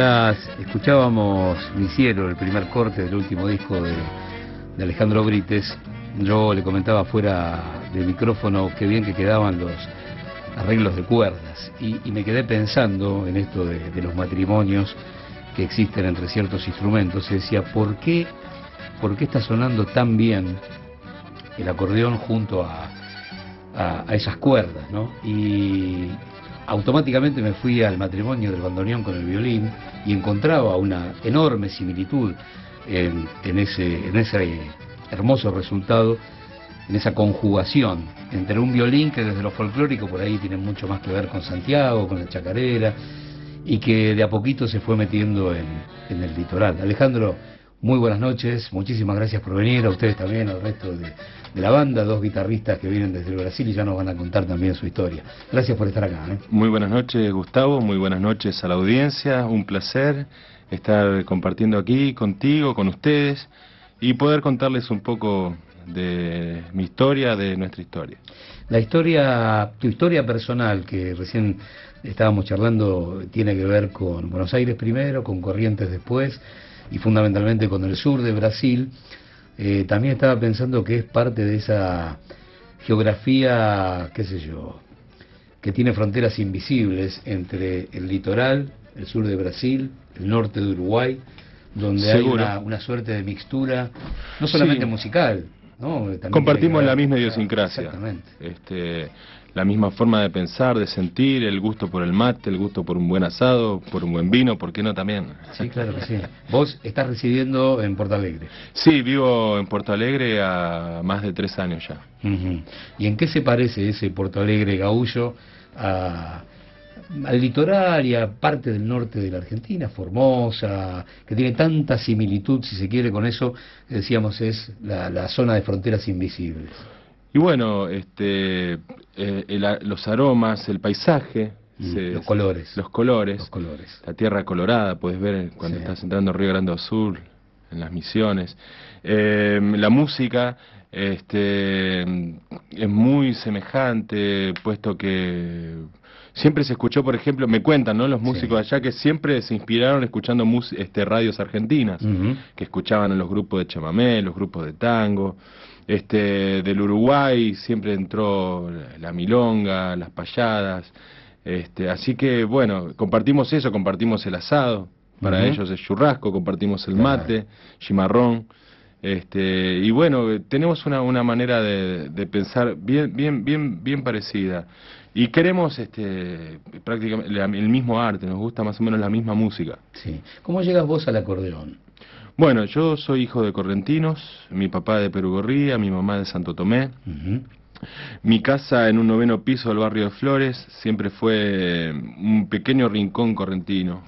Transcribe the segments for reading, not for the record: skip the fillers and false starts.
Mientras escuchábamos Niciero, el primer corte del último disco de Alejandro Brites, yo le comentaba fuera del micrófono qué bien que quedaban los arreglos de cuerdas, y me quedé pensando en esto de los matrimonios que existen entre ciertos instrumentos, y decía, ¿por qué está sonando tan bien el acordeón junto a esas cuerdas, ¿no? Y automáticamente me fui al matrimonio del bandoneón con el violín y encontraba una enorme similitud en ese hermoso resultado, en esa conjugación entre un violín que desde lo folclórico por ahí tiene mucho más que ver con Santiago, con la chacarera, y que de a poquito se fue metiendo en el litoral. Alejandro, muy buenas noches, muchísimas gracias por venir, a ustedes también, al resto de la banda, dos guitarristas que vienen desde el Brasil y ya nos van a contar también su historia. Gracias por estar acá. Muy buenas noches, Gustavo, muy buenas noches a la audiencia, un placer estar compartiendo aquí contigo, con ustedes, y poder contarles un poco de mi historia, de nuestra historia. La historia, tu historia personal, que recién estábamos charlando, tiene que ver con Buenos Aires primero, con Corrientes después, y fundamentalmente con el sur de Brasil. También estaba pensando que es parte de esa geografía, qué sé yo, que tiene fronteras invisibles entre el litoral, el sur de Brasil, el norte de Uruguay, donde Seguro. hay una suerte de mixtura, no solamente musical, ¿no? También compartimos la misma idiosincrasia. Exactamente. La misma forma de pensar, de sentir, el gusto por el mate, el gusto por un buen asado, por un buen vino, ¿por qué no también? Sí, claro que sí. ¿Vos estás residiendo en Porto Alegre? Sí, vivo en Porto Alegre a más de 3 años ya. ¿Y en qué se parece ese Porto Alegre gaullo al litoral y a parte del norte de la Argentina, Formosa, que tiene tanta similitud, si se quiere, con eso que decíamos es la zona de fronteras invisibles? Y bueno, los aromas, el paisaje, los colores, la tierra colorada, puedes ver cuando estás entrando a Río Grande do Sul, en las Misiones, la música es muy semejante, puesto que siempre se escuchó, por ejemplo, me cuentan, ¿no?, los músicos allá que siempre se inspiraron escuchando radios argentinas, que escuchaban en los grupos de chamamé, los grupos de tango. Del Uruguay siempre entró la milonga, las payadas, así que bueno, compartimos eso, compartimos el asado, para ellos el churrasco, compartimos el mate, chimarrón, y bueno, tenemos una manera de pensar bien parecida, y queremos prácticamente el mismo arte, nos gusta más o menos la misma música. Sí. ¿Cómo llegas vos al acordeón? Bueno, yo soy hijo de correntinos, mi papá de Perugorría, mi mamá de Santo Tomé. Mi casa en un 9º piso del barrio de Flores siempre fue un pequeño rincón correntino,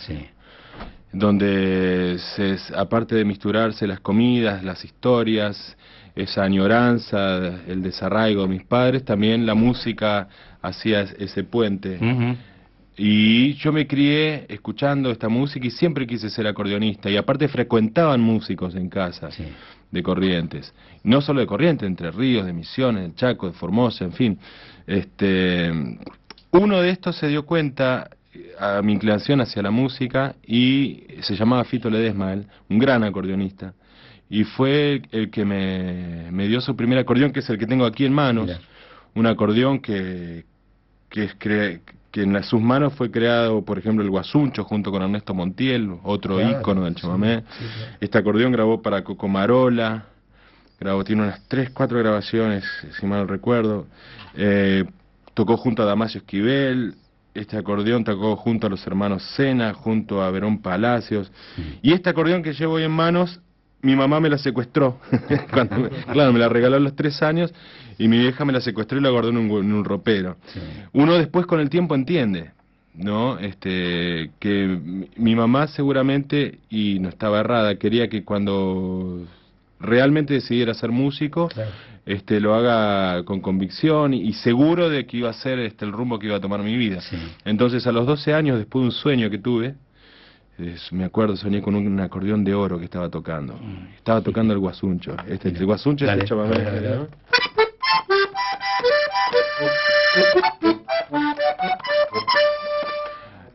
donde aparte de misturarse las comidas, las historias, esa añoranza, el desarraigo de mis padres, también la música hacía ese puente. Y yo me crié escuchando esta música y siempre quise ser acordeonista. Y aparte frecuentaban músicos en casa de Corrientes. No solo de Corrientes, Entre Ríos, de Misiones, del Chaco, de Formosa, en fin. Uno de estos se dio cuenta a mi inclinación hacia la música y se llamaba Fito Ledesma, un gran acordeonista. Y fue el que me dio su primer acordeón, que es el que tengo aquí en manos. Mira. Un acordeón que en sus manos fue creado, por ejemplo, el Guasuncho junto con Ernesto Montiel, otro ícono del chamamé. Claro. Este acordeón grabó para Coco Marola, tiene unas 3, 4 grabaciones, si mal no recuerdo. Tocó junto a Damasio Esquivel. Este acordeón tocó junto a los hermanos Sena, junto a Verón Palacios. Y este acordeón que llevo hoy en manos, mi mamá me la secuestró. Claro, me la regaló a los 3 años y mi vieja me la secuestró y la guardó en un ropero. Uno después con el tiempo entiende, ¿no? Que mi mamá seguramente, y no estaba errada, quería que cuando realmente decidiera ser músico, lo haga con convicción y seguro de que iba a ser el rumbo que iba a tomar mi vida. Entonces a los 12 años, después de un sueño que tuve, me acuerdo, soñé con un acordeón de oro que estaba tocando. Estaba tocando el Guasuncho. El Guasuncho es el chamamé, ¿no?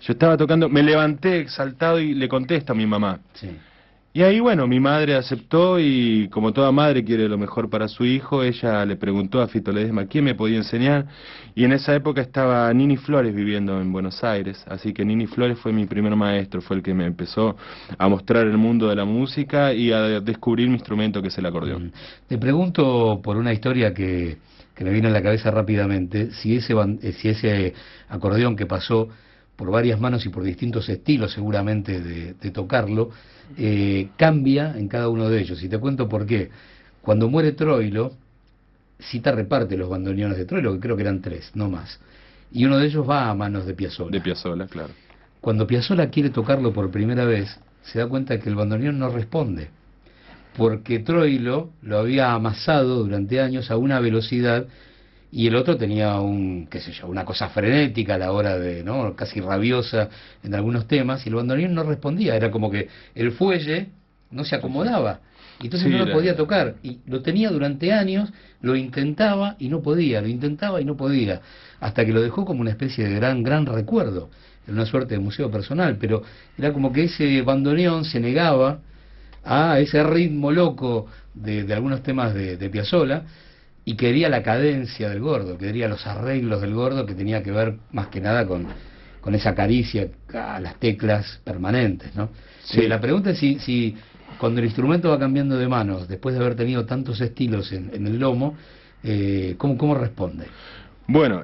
Yo estaba tocando, me levanté exaltado y le contesto a mi mamá. Sí. Y ahí, bueno, mi madre aceptó y como toda madre quiere lo mejor para su hijo, ella le preguntó a Fito Ledesma quién me podía enseñar. Y en esa época estaba Nini Flores viviendo en Buenos Aires, así que Nini Flores fue mi primer maestro, fue el que me empezó a mostrar el mundo de la música y a descubrir mi instrumento, que es el acordeón. Te pregunto por una historia que me vino a la cabeza rápidamente, si ese acordeón que pasó por varias manos y por distintos estilos seguramente de tocarlo, cambia en cada uno de ellos. Y te cuento por qué. Cuando muere Troilo, Sita reparte los bandoneones de Troilo, que creo que eran 3, no más. Y uno de ellos va a manos de Piazzolla. De Piazzolla, claro. Cuando Piazzolla quiere tocarlo por primera vez, se da cuenta que el bandoneón no responde, porque Troilo lo había amasado durante años a una velocidad y el otro tenía qué sé yo, una cosa frenética a la hora de, ¿no? Casi rabiosa en algunos temas, y el bandoneón no respondía, era como que el fuelle no se acomodaba, y entonces Sí, no lo podía tocar, y lo tenía durante años, lo intentaba y no podía, lo intentaba y no podía, hasta que lo dejó como una especie de gran recuerdo, en una suerte de museo personal, pero era como que ese bandoneón se negaba a ese ritmo loco de algunos temas de Piazzolla, y quería la cadencia del Gordo, quería los arreglos del Gordo, que tenía que ver más que nada con esa caricia a las teclas permanentes, ¿no? Sí. La pregunta es si cuando el instrumento va cambiando de manos, después de haber tenido tantos estilos en el lomo, ¿cómo responde? Bueno,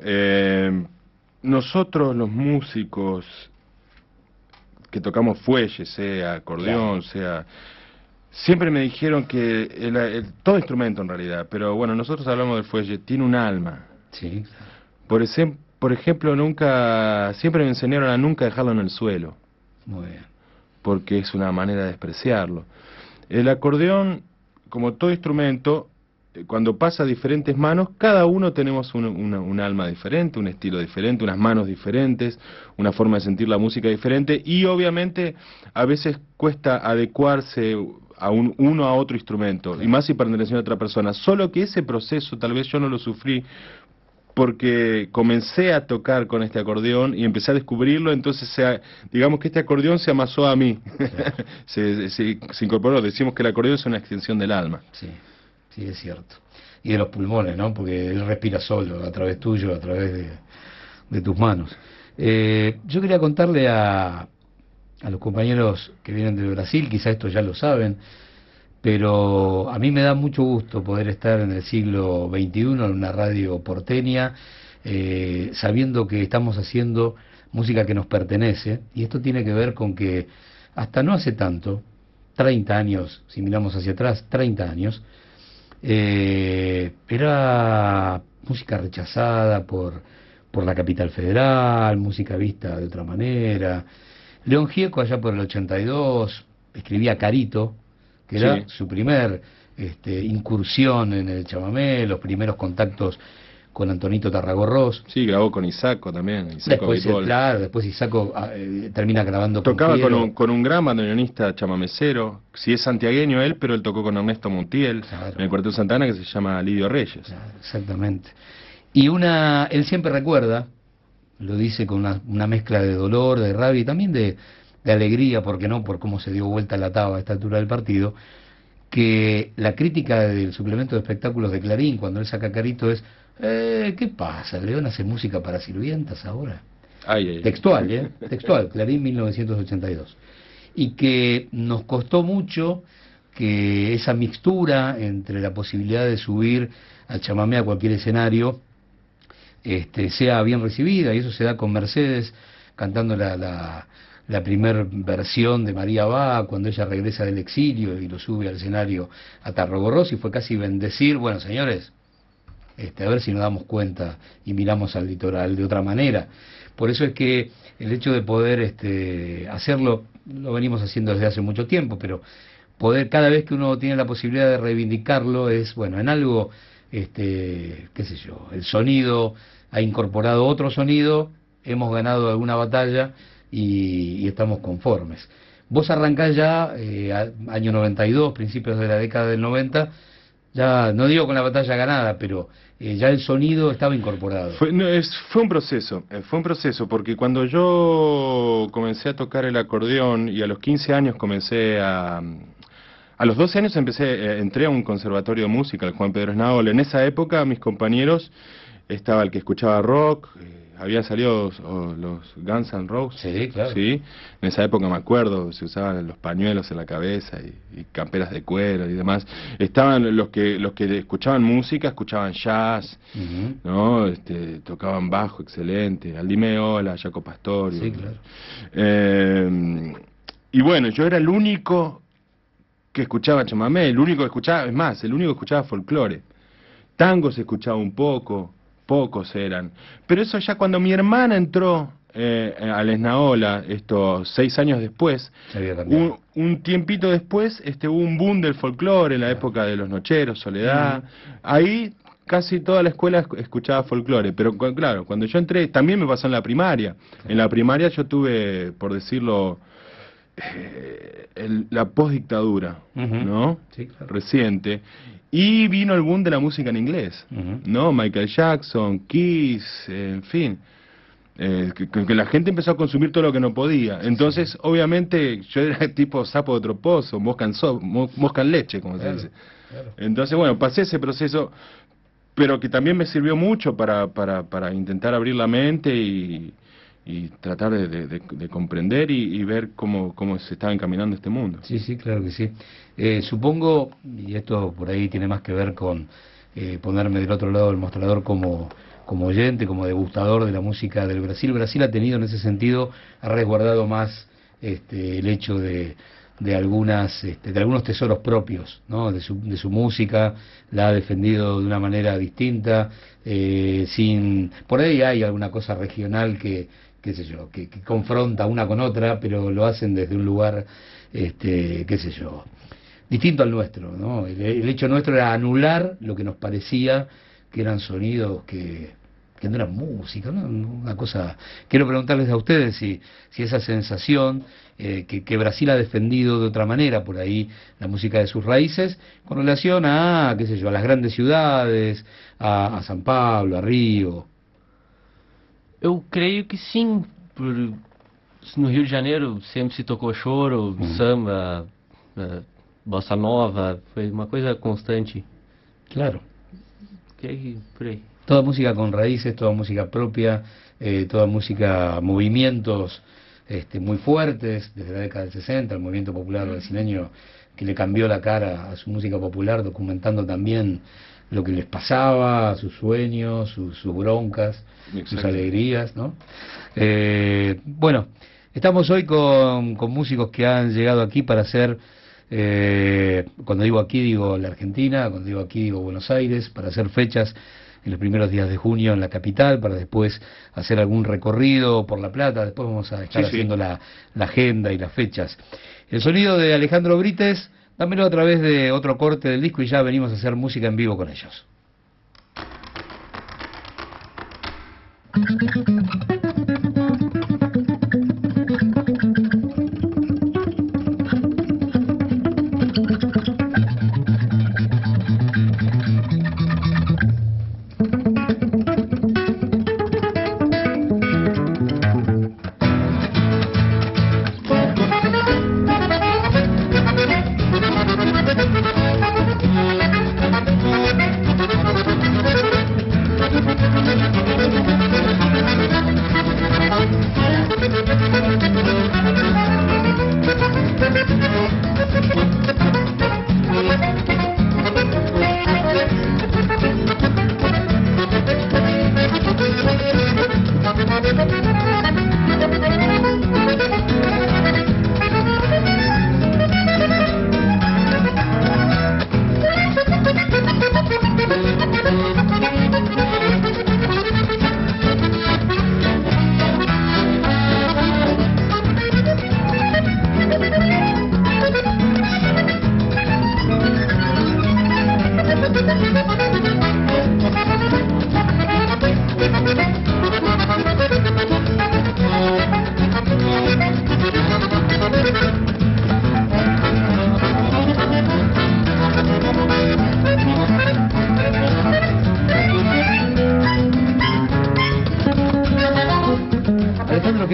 nosotros los músicos que tocamos fuelle, sea acordeón, sea... Siempre me dijeron que todo instrumento en realidad, pero bueno, nosotros hablamos del fuelle, tiene un alma. Sí. Por ejemplo, siempre me enseñaron a nunca dejarlo en el suelo, Muy bien. porque es una manera de despreciarlo. El acordeón, como todo instrumento, cuando pasa a diferentes manos, cada uno tenemos un alma diferente, un estilo diferente, unas manos diferentes, una forma de sentir la música diferente, y obviamente a veces cuesta adecuarse uno a otro instrumento, Claro. y más si pertenece a otra persona. Solo que ese proceso tal vez yo no lo sufrí, porque comencé a tocar con este acordeón y empecé a descubrirlo, entonces digamos que este acordeón se amasó a mí, Claro. se incorporó, decimos que el acordeón es una extensión del alma. Sí, sí, es cierto. Y de los pulmones, ¿no? Porque él respira solo, a través tuyo, a través de tus manos. Yo quería contarle a los compañeros que vienen de Brasil, quizá esto ya lo saben, pero a mí me da mucho gusto poder estar en el siglo XXI en una radio porteña, sabiendo que estamos haciendo música que nos pertenece, y esto tiene que ver con que hasta no hace tanto, 30 años, si miramos hacia atrás, 30 años, era música rechazada por la capital federal, música vista de otra manera. León Gieco, allá por el 82, escribía Carito, que era Sí. su primer incursión en el chamamé, los primeros contactos con Antonito Tarragorros. Sí, grabó con Isaco también, Isaco Después, Beitbol. claro, después Isaco termina grabando Tocaba con Piero. con un gran bandoneonista chamamecero, si es santiagueño él, pero él tocó con Ernesto Montiel, Claro. en el Cuarteto Santana, que se llama Lidio Reyes. Claro, exactamente. Y él siempre recuerda, lo dice con una mezcla de dolor, de rabia y también de alegría, porque no, por cómo se dio vuelta la taba a esta altura del partido, que la crítica del suplemento de espectáculos de Clarín, cuando él saca Carito, es, ¿qué pasa? ¿León hace música para sirvientas ahora? Ay, ay, ay. Textual, Textual, Clarín 1982. Y que nos costó mucho que esa mixtura entre la posibilidad de subir al chamamé a cualquier escenario sea bien recibida, y eso se da con Mercedes cantando la primer versión de María Va cuando ella regresa del exilio y lo sube al escenario a Tarragorros, y fue casi bendecir, bueno, señores, a ver si nos damos cuenta y miramos al litoral de otra manera. Por eso es que el hecho de poder hacerlo, lo venimos haciendo desde hace mucho tiempo, pero poder, cada vez que uno tiene la posibilidad de reivindicarlo, es, bueno, en algo, qué sé yo, el sonido ha incorporado otro sonido, hemos ganado alguna batalla y estamos conformes. Vos arrancás ya, año 92, principios de la década del 90, Ya, no digo con la batalla ganada, pero ya el sonido estaba incorporado. Fue un proceso, porque cuando yo comencé a tocar el acordeón y a los 15 años a los 12 años entré a un conservatorio de música, el Juan Pedro Esnaola. En esa época mis compañeros estaba el que escuchaba rock, habían salido los Guns N' Roses. Sí, claro. Sí, en esa época me acuerdo, se usaban los pañuelos en la cabeza y camperas de cuero y demás. Estaban los que escuchaban música, escuchaban jazz, Ujú. ¿no? Tocaban bajo, excelente, Aldi Meola, Jaco Pastorius. Sí, claro. Y bueno, yo era el único que escuchaba chamamé, el único que escuchaba, es más, el único que escuchaba folclore. Tango se escuchaba un poco, pocos eran. Pero eso ya cuando mi hermana entró al Esnaola, 6 años después, Se había cambiado. un tiempito después, hubo un boom del folclore en la época de los Nocheros, Soledad. Ahí casi toda la escuela escuchaba folclore, pero claro, cuando yo entré, también me pasó en la primaria. En la primaria yo tuve, por decirlo, la postdictadura, Ujú. ¿no? Sí, claro. Reciente. Y vino el boom de la música en inglés, Ujú. ¿no? Michael Jackson, Kiss, en fin. Que la gente empezó a consumir todo lo que no podía. Entonces, obviamente, yo era tipo sapo de otro pozo, mosca en leche, como Claro, se dice. claro. Entonces, bueno, pasé ese proceso, pero que también me sirvió mucho para intentar abrir la mente y tratar de comprender y ver cómo se estaba encaminando este mundo. Sí, sí, claro que sí. Supongo, y esto por ahí tiene más que ver con ponerme del otro lado del mostrador como oyente, como degustador de la música del Brasil. Brasil ha tenido en ese sentido, ha resguardado más el hecho de algunos tesoros propios, ¿no? De su música, la ha defendido de una manera distinta, por ahí hay alguna cosa regional qué sé yo, que confronta una con otra, pero lo hacen desde un lugar, qué sé yo, distinto al nuestro, ¿no? El hecho nuestro era anular lo que nos parecía que eran sonidos que no eran música, ¿no? Una cosa. Quiero preguntarles a ustedes si esa sensación que Brasil ha defendido de otra manera por ahí la música de sus raíces con relación a, qué sé yo, a las grandes ciudades, a San Pablo, a Río. Eu creio que sim, no Rio de Janeiro sempre se tocou choro, samba, bossa nova, foi uma coisa constante. Claro. Creio que por aí. Toda música con raíces, toda música propia, toda música, movimientos muy fuertes, desde la década del 60, el movimiento popular brasileño que le cambió la cara a su música popular, documentando también lo que les pasaba, sus sueños, sus broncas, sus Exacto. alegrías, ¿no? Bueno, estamos hoy con músicos que han llegado aquí para hacer, cuando digo aquí digo la Argentina, cuando digo aquí digo Buenos Aires, para hacer fechas en los primeros días de junio en la capital, para después hacer algún recorrido por La Plata, después vamos a estar Sí, sí. haciendo la agenda y las fechas. El sonido de Alejandro Brites, dámelo a través de otro corte del disco y ya venimos a hacer música en vivo con ellos.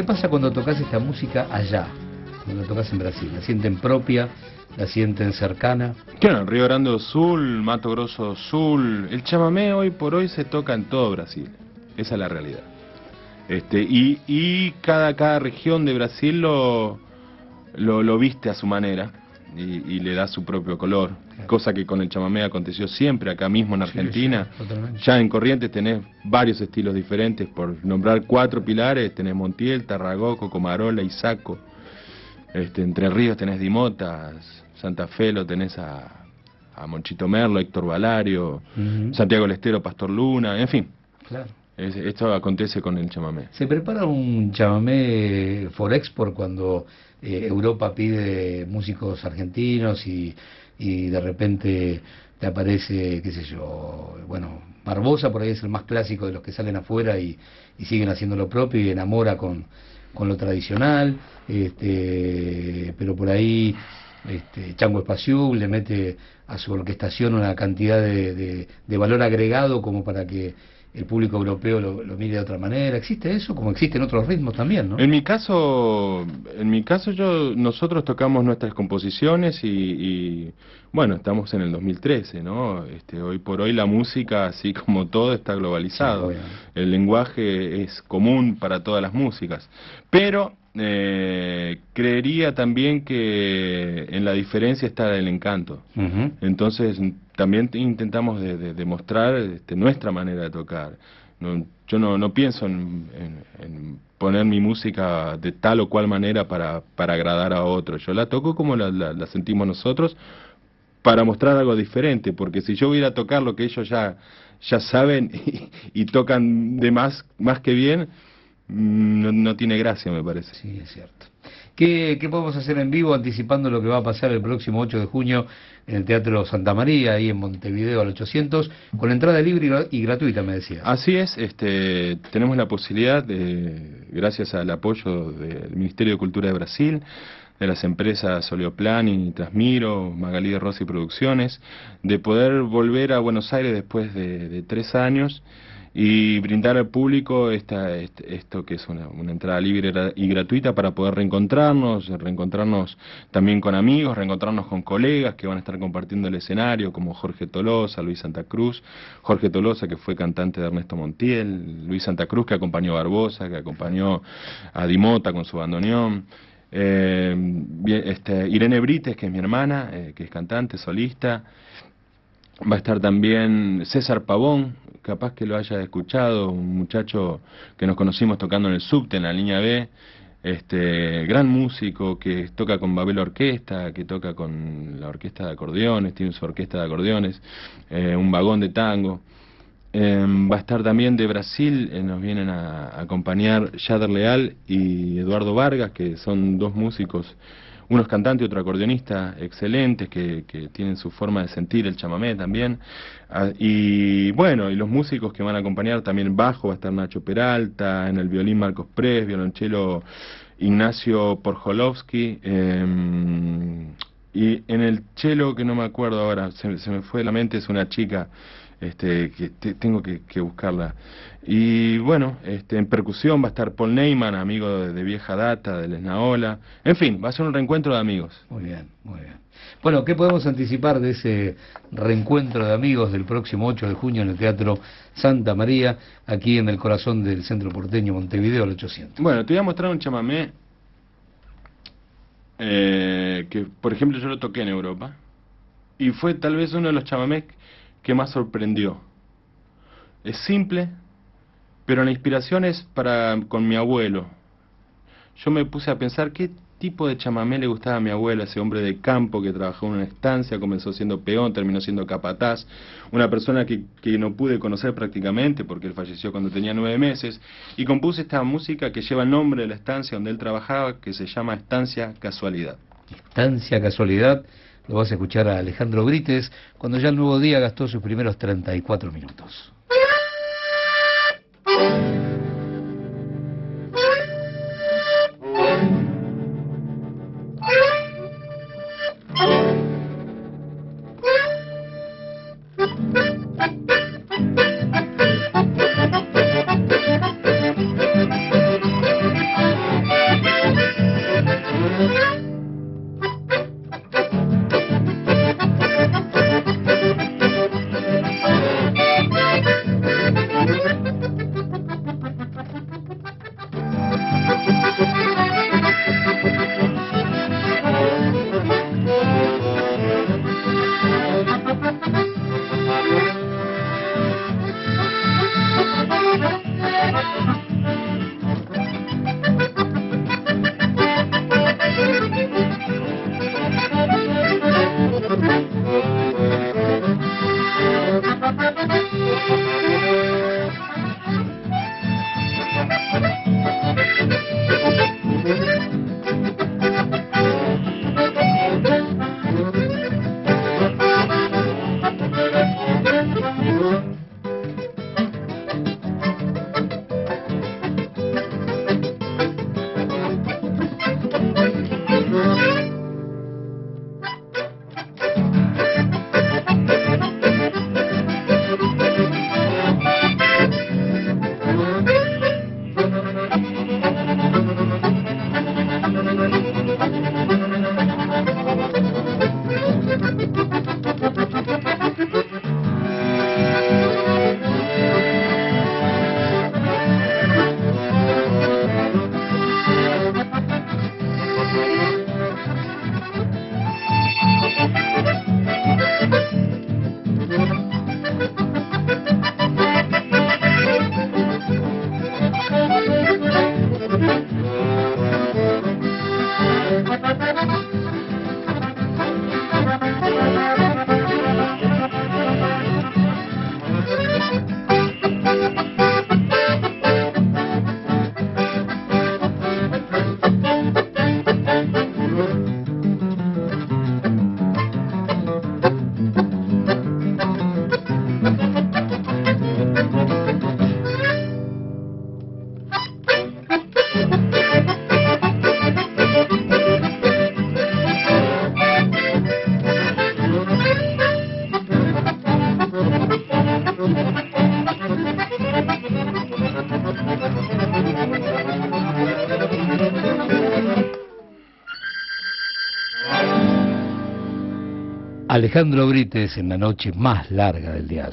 pasa cuando tocas esta música allá, cuando tocas en Brasil? ¿La sienten propia? ¿La sienten cercana? Claro, Río Grande do Sul, Mato Grosso do Sul, el chamamé hoy por hoy se toca en todo Brasil, esa es la realidad. Y cada región de Brasil lo viste a su manera y le da su propio color, claro. Cosa que con el chamamé aconteció siempre acá mismo en Argentina. Sí, ya en Corrientes tenés varios estilos diferentes, por nombrar 4 pilares, tenés Montiel, Tarragó, Comarola, Isaco. Entre Ríos tenés Dimotas, Santa Fe lo tenés a Monchito Merlo, Héctor Valario, Santiago del Estero, Pastor Luna, en fin. Claro. Esto acontece con el chamamé. ¿Se prepara un chamamé for export cuando Europa pide músicos argentinos y de repente te aparece, qué sé yo, bueno, Barbosa por ahí es el más clásico de los que salen afuera y siguen haciendo lo propio y enamora con lo tradicional, pero por ahí Chango Espaciú le mete a su orquestación una cantidad de valor agregado como para que el público europeo lo mire de otra manera? ¿Existe eso? Como existen otros ritmos también, ¿no? En mi caso nosotros tocamos nuestras composiciones y bueno, estamos en el 2013, ¿no? Hoy por hoy la música, así como todo, está globalizado. Sí, el lenguaje es común para todas las músicas. Pero creería también que en la diferencia está el encanto. Entonces también intentamos demostrar nuestra manera de tocar. Yo no pienso en poner mi música de tal o cual manera para agradar a otro. Yo la toco como la sentimos nosotros, para mostrar algo diferente, porque si yo voy a tocar lo que ellos ya saben y tocan de más que bien, no tiene gracia, me parece. Sí, es cierto. ¿Qué podemos hacer en vivo anticipando lo que va a pasar el próximo 8 de junio en el Teatro Santa María, ahí en Montevideo al 800, con entrada libre y gratuita, me decías? Así es, tenemos la posibilidad, gracias al apoyo del Ministerio de Cultura de Brasil, de las empresas Oleoplan y Transmiro, Magalí de Rossi Producciones, de poder volver a Buenos Aires después de 3 años y brindar al público esto que es una entrada libre y gratuita para poder reencontrarnos también con amigos, reencontrarnos con colegas que van a estar compartiendo el escenario, como Jorge Tolosa, Luis Santa Cruz. Jorge Tolosa, que fue cantante de Ernesto Montiel, Luis Santa Cruz, que acompañó a Barbosa, que acompañó a Dimota con su bandoneón. Irene Brites, que es mi hermana, que es cantante, solista. Va a estar también César Pavón, capaz que lo haya escuchado, un muchacho que nos conocimos tocando en el subte, en la línea B, gran músico que toca con Babel Orquesta, que toca con la orquesta de acordeones, tiene su orquesta de acordeones, un vagón de tango. Va a estar también de Brasil, nos vienen a acompañar Yader Leal y Eduardo Vargas, que son 2 músicos, uno es cantante y otro acordeonista, excelentes, que tienen su forma de sentir el chamamé también. Y bueno, y los músicos que van a acompañar también, bajo va a estar Nacho Peralta, en el violín Marcos Pres, violonchelo Ignacio Porjolovsky, y en el cello, que no me acuerdo ahora, se me fue de la mente, es una chica, que tengo que buscarla. Y bueno, en percusión va a estar Paul Neyman, amigo de vieja data, del Esnaola. En fin, va a ser un reencuentro de amigos. Muy bien, muy bien. Bueno, ¿qué podemos anticipar de ese reencuentro de amigos del próximo 8 de junio en el Teatro Santa María, aquí en el corazón del centro porteño, Montevideo, al 800? Bueno, te voy a mostrar un chamamé que, por ejemplo, yo lo toqué en Europa y fue tal vez uno de los chamamés que más sorprendió. Es simple, pero la inspiración es con mi abuelo. Yo me puse a pensar qué tipo de chamamé le gustaba a mi abuelo, ese hombre de campo que trabajó en una estancia, comenzó siendo peón, terminó siendo capataz, una persona que no pude conocer prácticamente porque él falleció cuando tenía 9 meses, y compuse esta música que lleva el nombre de la estancia donde él trabajaba, que se llama Estancia Casualidad. Estancia Casualidad. Lo vas a escuchar a Alejandro Brites cuando ya el Nuevo Día gastó sus primeros 34 minutos. Alejandro Brites en la noche más larga del dial.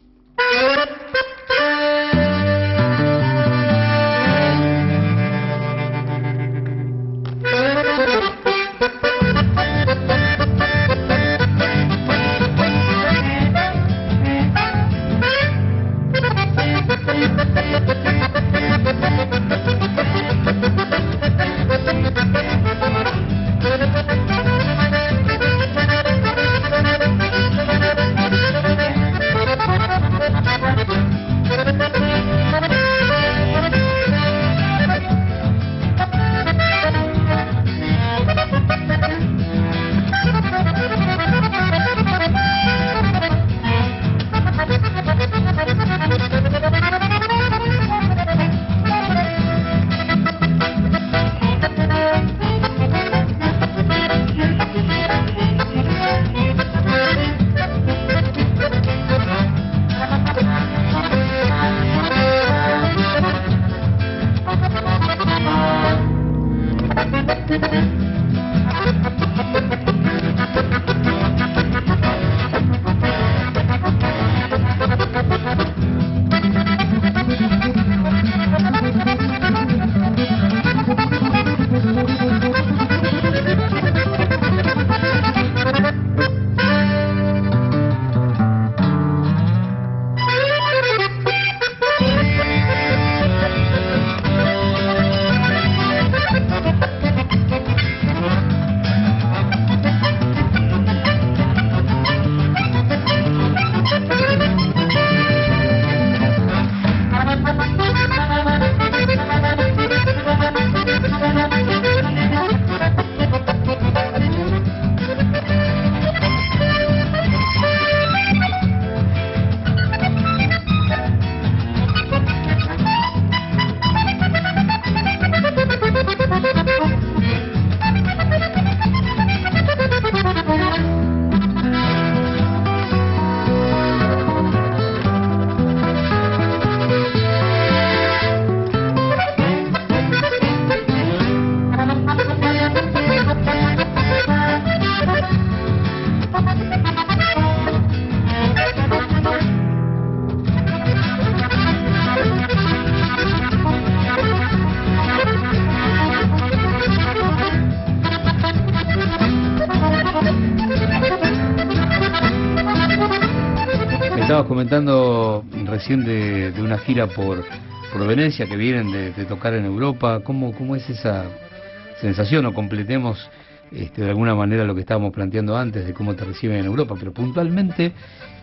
Estabas comentando recién de una gira por Venecia, que vienen de tocar en Europa. ¿Cómo es esa sensación? O completemos de alguna manera lo que estábamos planteando antes de cómo te reciben en Europa, pero puntualmente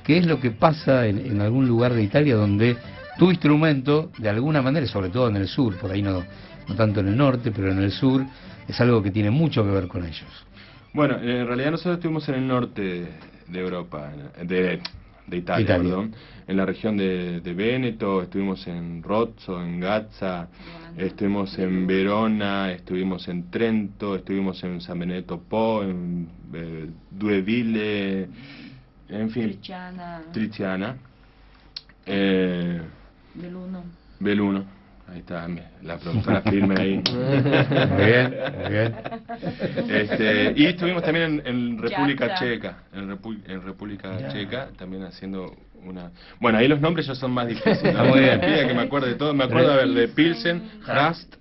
¿qué es lo que pasa en algún lugar de Italia donde tu instrumento, de alguna manera, sobre todo en el sur, por ahí no tanto en el norte, pero en el sur, es algo que tiene mucho que ver con ellos? Bueno, en realidad nosotros estuvimos en el norte de Europa, de Italia, perdón, en la región de Véneto, estuvimos en Rozzo, en Gazza, estuvimos en Verona, estuvimos en Trento, estuvimos en San Benedetto Po, en Dueville, en fin, Triziana, Belluno. Ahí está, la productora firme ahí. Muy bien, muy bien. Y estuvimos también en República Checa, en República Checa, también haciendo una... Bueno, ahí los nombres ya son más difíciles, ¿no? Muy bien. Pide que me acuerde de todo, me acuerdo de Pilsen, Rast,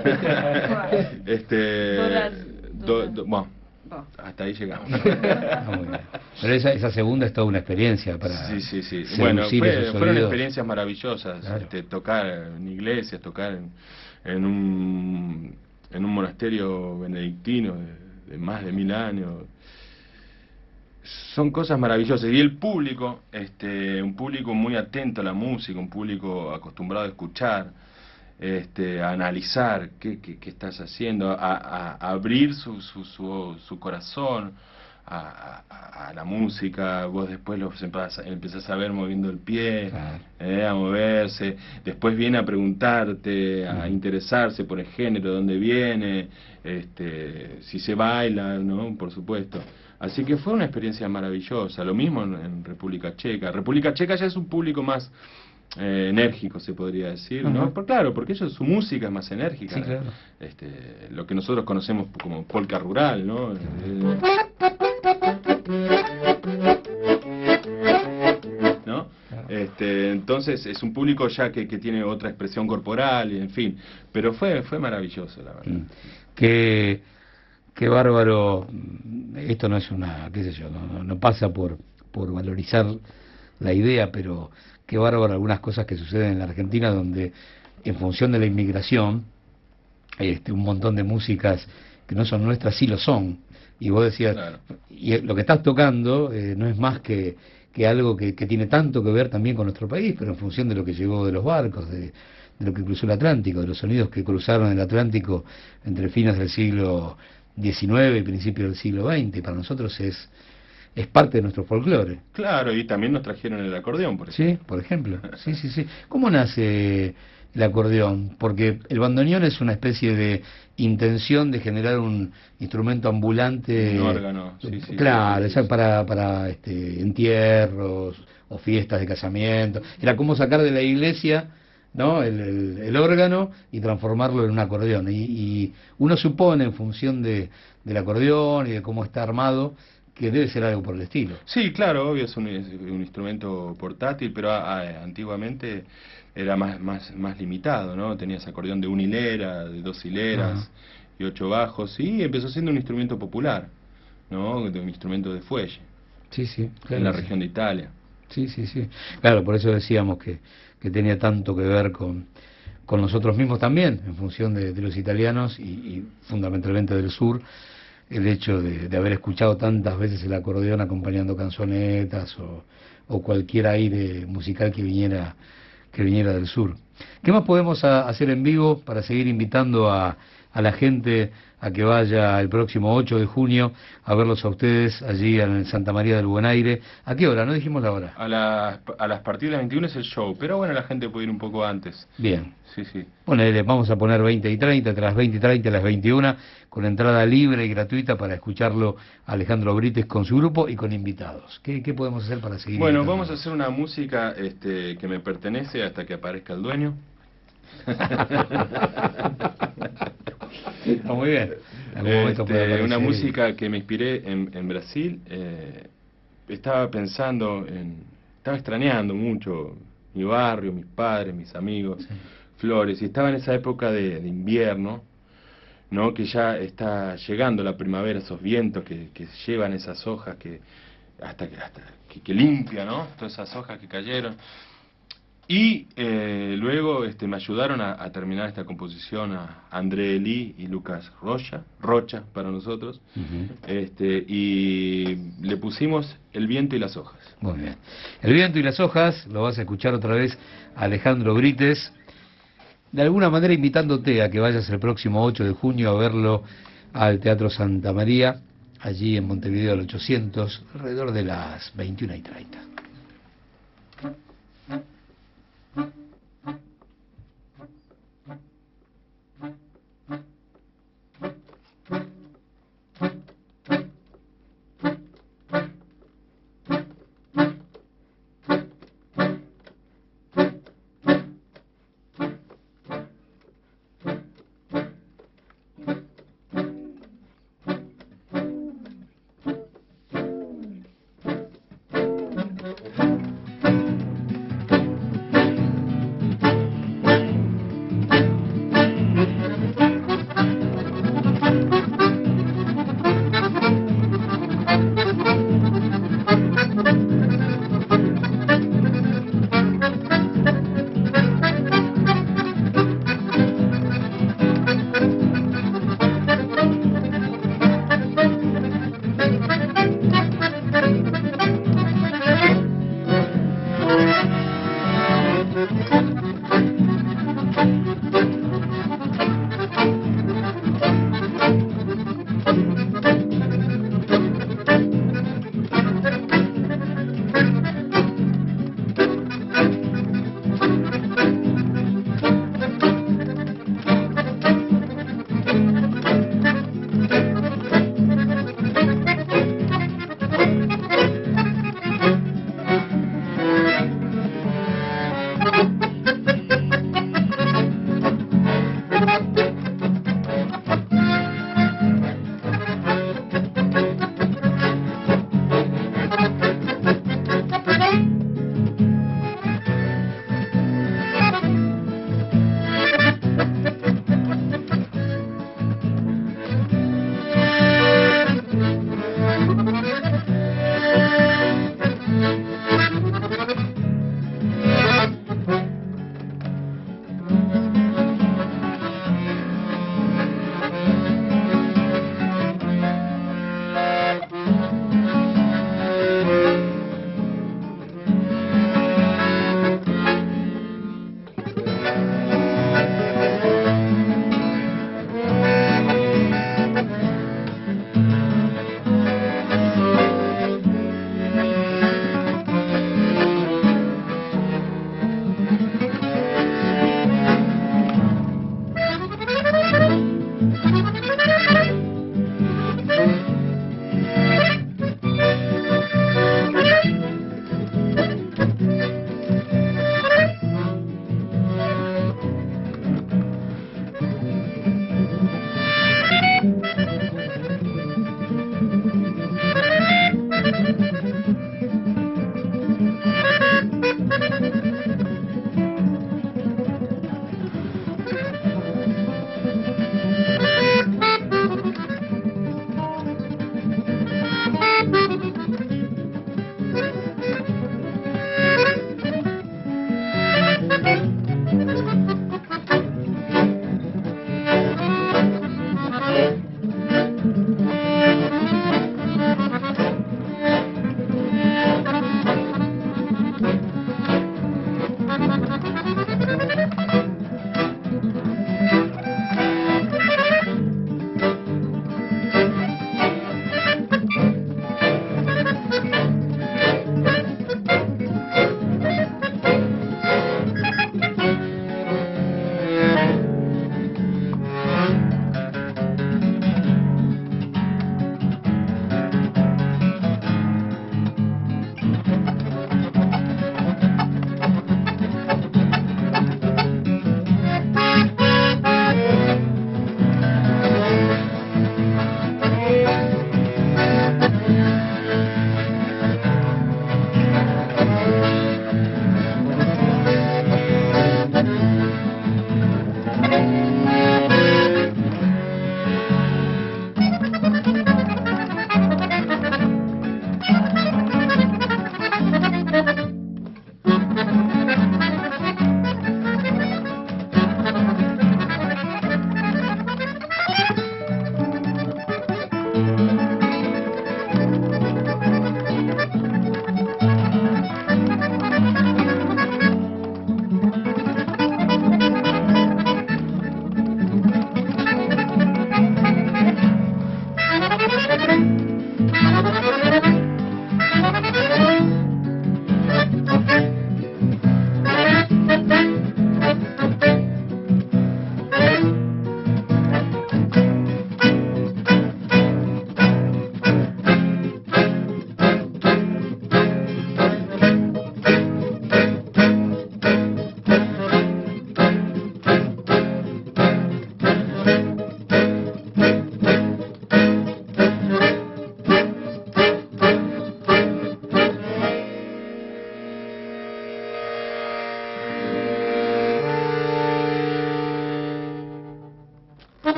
bueno, hasta ahí llegamos. Muy bien. Pero esa segunda es toda una experiencia para sí. Bueno, fueron experiencias maravillosas, claro. Tocar en iglesias, tocar en un monasterio benedictino de más de 1000 años. Son cosas maravillosas. Y el público, un público muy atento a la música, un público acostumbrado a escuchar, a analizar qué estás haciendo, a abrir su corazón a la música. Vos después los empezás a ver moviendo el pie, a moverse, después viene a preguntarte, a interesarse por el género, dónde viene, si se baila, ¿no? Por supuesto. Así que fue una experiencia maravillosa. Lo mismo en República Checa. República Checa ya es un público más enérgico, se podría decir, ¿no? Claro, porque su música es más enérgica. Sí, claro. Lo que nosotros conocemos como polka rural, ¿no? ¿No? Entonces es un público ya que tiene otra expresión corporal, y en fin. Pero fue maravilloso, la verdad. Qué bárbaro. Esto no es qué sé yo, no pasa por valorizar la idea, pero qué bárbaro algunas cosas que suceden en la Argentina, donde en función de la inmigración, un montón de músicas que no son nuestras sí lo son. Y vos decías, claro. Y lo que estás tocando no es más que algo que tiene tanto que ver también con nuestro país, pero en función de lo que llegó de los barcos, de lo que cruzó el Atlántico, de los sonidos que cruzaron el Atlántico entre fines del siglo XIX y principios del siglo XX. Para nosotros es parte de nuestro folclore. Claro, y también nos trajeron el acordeón, por ejemplo. Sí, por ejemplo. Sí. ¿Cómo nace el acordeón? Porque el bandoneón es una especie de intención de generar un instrumento ambulante. Un órgano, sí. Claro, sí. Para entierros o fiestas de casamiento. Era como sacar de la iglesia, ¿no? el órgano y transformarlo en un acordeón. Y uno supone, en función del acordeón y de cómo está armado, que debe ser algo por el estilo. Sí, claro, obvio, es un instrumento portátil, pero antiguamente era más limitado, ¿no? Tenías acordeón de 1 hilera, de 2 hileras y 8 bajos, y empezó siendo un instrumento popular, ¿no? De un instrumento de fuelle. Sí, claro, en la región de Italia. Sí. Claro, por eso decíamos que tenía tanto que ver con nosotros mismos también, en función de los italianos y fundamentalmente del sur. El hecho de haber escuchado tantas veces el acordeón acompañando canzonetas o cualquier aire musical que viniera del sur. ¿Qué más podemos hacer en vivo para seguir invitando a la gente a que vaya el próximo 8 de junio a verlos a ustedes allí en Santa María del Buen Aire? ¿A qué hora? No dijimos la hora. A las partidas de las 21 es el show, pero bueno, la gente puede ir un poco antes. Bien. Sí. Ponele, vamos a poner 20 y 30, entre las 20 y 30 y las 21, con entrada libre y gratuita para escucharlo a Alejandro Brites con su grupo y con invitados. ¿Qué podemos hacer para seguir? Bueno, vamos a hacer una música que me pertenece hasta que aparezca el dueño. Está muy bien. Una música que me inspiré en Brasil. Estaba extrañando mucho mi barrio, mis padres, mis amigos, sí. Flores, y estaba en esa época de invierno, ¿no? Que ya está llegando la primavera, esos vientos que llevan esas hojas que limpia, ¿no? Todas esas hojas que cayeron. Y luego me ayudaron a terminar esta composición a André Elí y Lucas Rocha para nosotros, y le pusimos El viento y las hojas. Muy bien. El viento y las hojas, lo vas a escuchar otra vez a Alejandro Brites, de alguna manera invitándote a que vayas el próximo 8 de junio a verlo al Teatro Santa María, allí en Montevideo al 800, alrededor de las 21:30.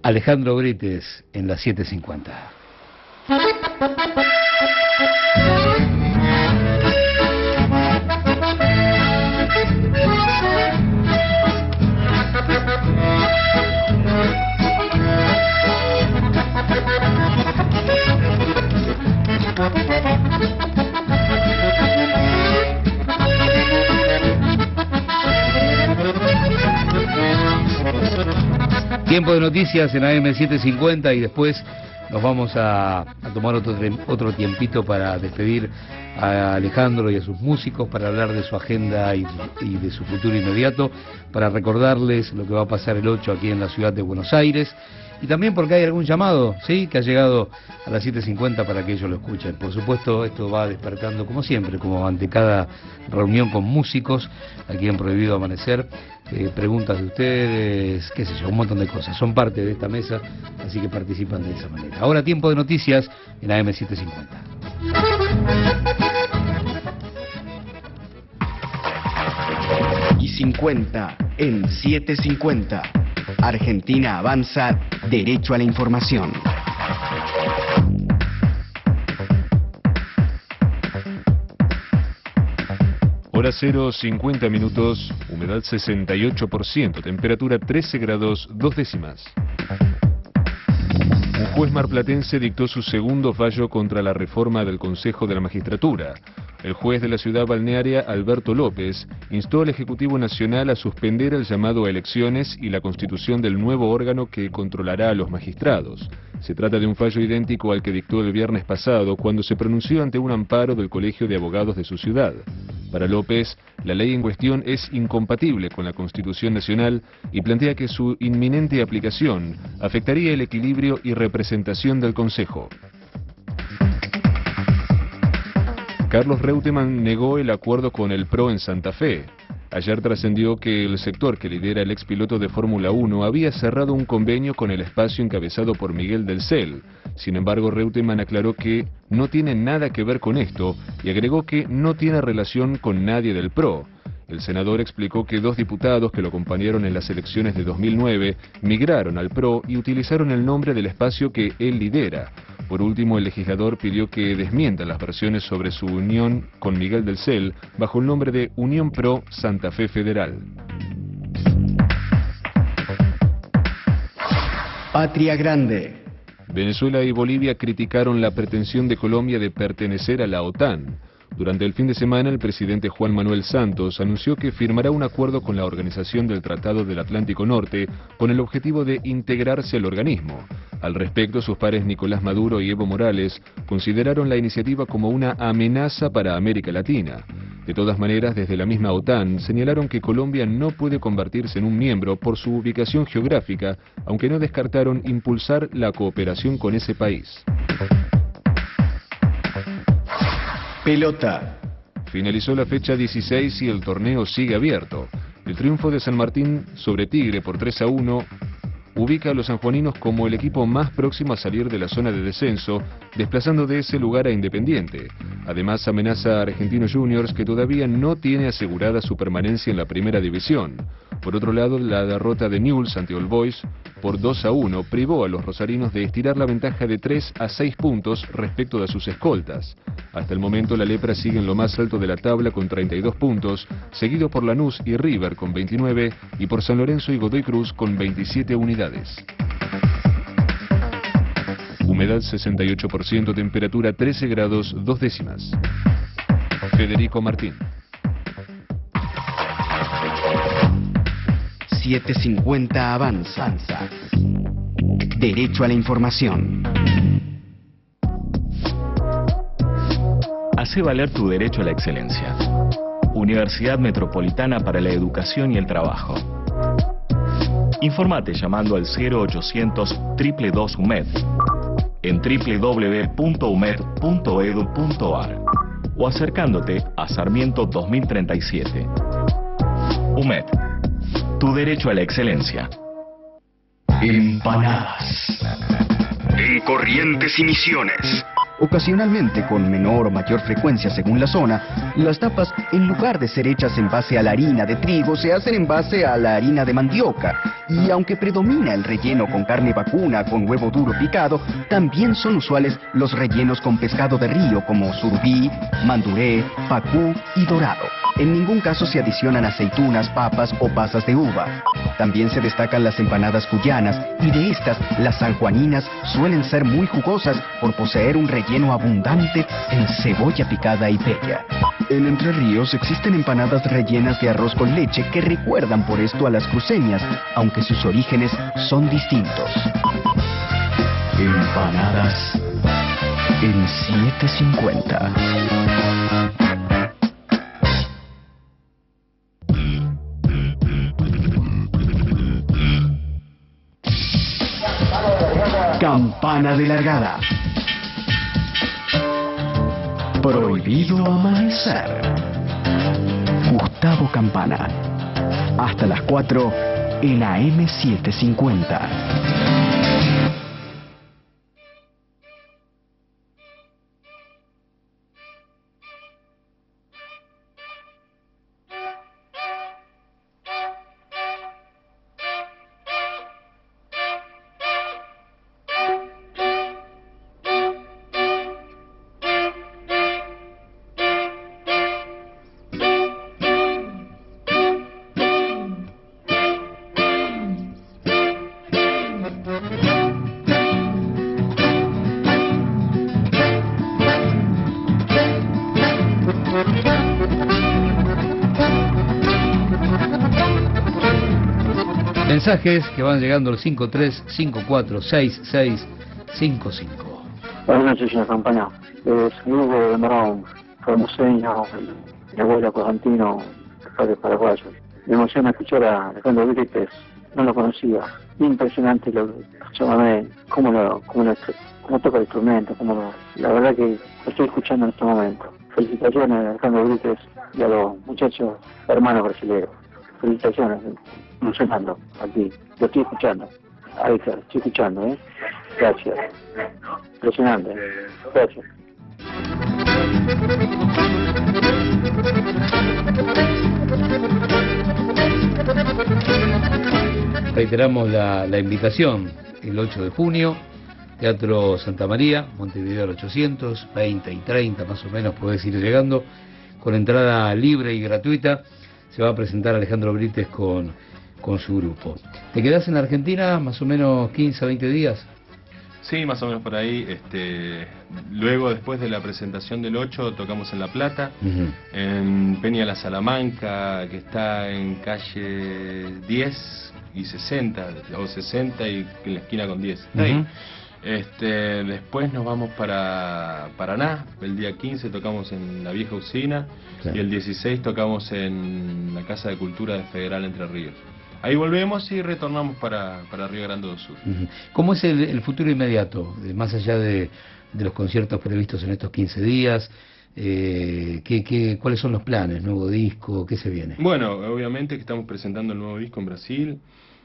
Alejandro Brites en las 7:50. Tiempo de noticias en AM750 y después nos vamos a tomar otro tiempito para despedir a Alejandro y a sus músicos, para hablar de su agenda y de su futuro inmediato, para recordarles lo que va a pasar el 8 aquí en la ciudad de Buenos Aires. Y también porque hay algún llamado, ¿sí?, que ha llegado a las 7:50 para que ellos lo escuchen. Por supuesto, esto va despertando, como siempre, como ante cada reunión con músicos, aquí en Prohibido Amanecer, preguntas de ustedes, qué sé yo, un montón de cosas. Son parte de esta mesa, así que participan de esa manera. Ahora tiempo de noticias en AM750. Y 50 en 7:50. Argentina avanza, derecho a la información. Hora 0, 50 minutos, humedad 68%, temperatura 13 grados 2 décimas. Un juez marplatense dictó su segundo fallo contra la reforma del Consejo de la Magistratura. El juez de la ciudad balnearia, Alberto López, instó al Ejecutivo Nacional a suspender el llamado a elecciones y la constitución del nuevo órgano que controlará a los magistrados. Se trata de un fallo idéntico al que dictó el viernes pasado cuando se pronunció ante un amparo del Colegio de Abogados de su ciudad. Para López, la ley en cuestión es incompatible con la Constitución Nacional y plantea que su inminente aplicación afectaría el equilibrio y representación del Consejo. Carlos Reutemann negó el acuerdo con el PRO en Santa Fe. Ayer trascendió que el sector que lidera el expiloto de Fórmula 1 había cerrado un convenio con el espacio encabezado por Miguel del Cel. Sin embargo, Reutemann aclaró que no tiene nada que ver con esto y agregó que no tiene relación con nadie del PRO. El senador explicó que 2 diputados que lo acompañaron en las elecciones de 2009 migraron al PRO y utilizaron el nombre del espacio que él lidera. Por último, el legislador pidió que desmientan las versiones sobre su unión con Miguel del Cel bajo el nombre de Unión Pro Santa Fe Federal. Patria Grande. Venezuela y Bolivia criticaron la pretensión de Colombia de pertenecer a la OTAN. Durante el fin de semana, el presidente Juan Manuel Santos anunció que firmará un acuerdo con la Organización del Tratado del Atlántico Norte con el objetivo de integrarse al organismo. Al respecto, sus pares Nicolás Maduro y Evo Morales consideraron la iniciativa como una amenaza para América Latina. De todas maneras, desde la misma OTAN señalaron que Colombia no puede convertirse en un miembro por su ubicación geográfica, aunque no descartaron impulsar la cooperación con ese país. Pelota. Finalizó la fecha 16 y el torneo sigue abierto. El triunfo de San Martín sobre Tigre por 3-1 ubica a los sanjuaninos como el equipo más próximo a salir de la zona de descenso, desplazando de ese lugar a Independiente. Además, amenaza a Argentinos Juniors, que todavía no tiene asegurada su permanencia en la primera división. Por otro lado, la derrota de Newell's ante All Boys por 2-1 privó a los rosarinos de estirar la ventaja de 3 a 6 puntos respecto de sus escoltas. Hasta el momento, la Lepra sigue en lo más alto de la tabla con 32 puntos, seguido por Lanús y River con 29 y por San Lorenzo y Godoy Cruz con 27 unidades. Humedad 68%, temperatura 13 grados 2 décimas. Federico Martín. 7:50 avanza. Derecho a la información. Hace valer tu derecho a la excelencia. Universidad Metropolitana para la Educación y el Trabajo. Informate llamando al 0800 222 UMED en www.umed.edu.ar o acercándote a Sarmiento 2037. UMED, tu derecho a la excelencia. Empanadas. En Corrientes y Misiones. Ocasionalmente, con menor o mayor frecuencia según la zona, las tapas, en lugar de ser hechas en base a la harina de trigo, se hacen en base a la harina de mandioca. Y aunque predomina el relleno con carne vacuna con huevo duro picado, también son usuales los rellenos con pescado de río como surubí, manduré, pacú y dorado. En ningún caso se adicionan aceitunas, papas o pasas de uva. También se destacan las empanadas cuyanas y de estas, las sanjuaninas suelen ser muy jugosas por poseer un relleno abundante en cebolla picada y pella. En Entre Ríos existen empanadas rellenas de arroz con leche que recuerdan por esto a las cruceñas, aunque sus orígenes son distintos. Empanadas en 750. Campana de largada. Prohibido amanecer. Gustavo Campana. Hasta las 4 en AM 750. Mensajes que van llegando al 53546655. Buenas noches, señor Campana. Soy Hugo de Morón, formoseño, mi abuelo correntino, padre paraguayo. Me emociona escuchar a Alejandro Brites, no lo conocía. Impresionante cómo toca el instrumento, la verdad que lo estoy escuchando en este momento. Felicitaciones a Alejandro Brites y a los muchachos hermanos brasileños. Felicitaciones, emocionando aquí, lo estoy escuchando. Ahí está, estoy escuchando, Gracias. Impresionante, gracias. Reiteramos la invitación, el 8 de junio, Teatro Santa María, Montevideo al 800, 20 y 30 más o menos podés ir llegando, con entrada libre y gratuita. Se va a presentar Alejandro Brites con su grupo. ¿Te quedás en Argentina más o menos 15 a 20 días? Sí, más o menos por ahí. Luego, después de la presentación del 8, tocamos en La Plata, en Peña La Salamanca, que está en calle 10 y 60, o 60 y en la esquina con 10. Ahí. Después nos vamos para Paraná. El día 15 tocamos en la vieja usina, claro. Y el 16 tocamos en la Casa de Cultura de Federal Entre Ríos. Ahí volvemos y retornamos para Río Grande do Sul. ¿Cómo es el futuro inmediato, más allá de los conciertos previstos en estos 15 días? ¿Cuáles son los planes? ¿Nuevo disco? ¿Qué se viene? Bueno, obviamente que estamos presentando el nuevo disco en Brasil.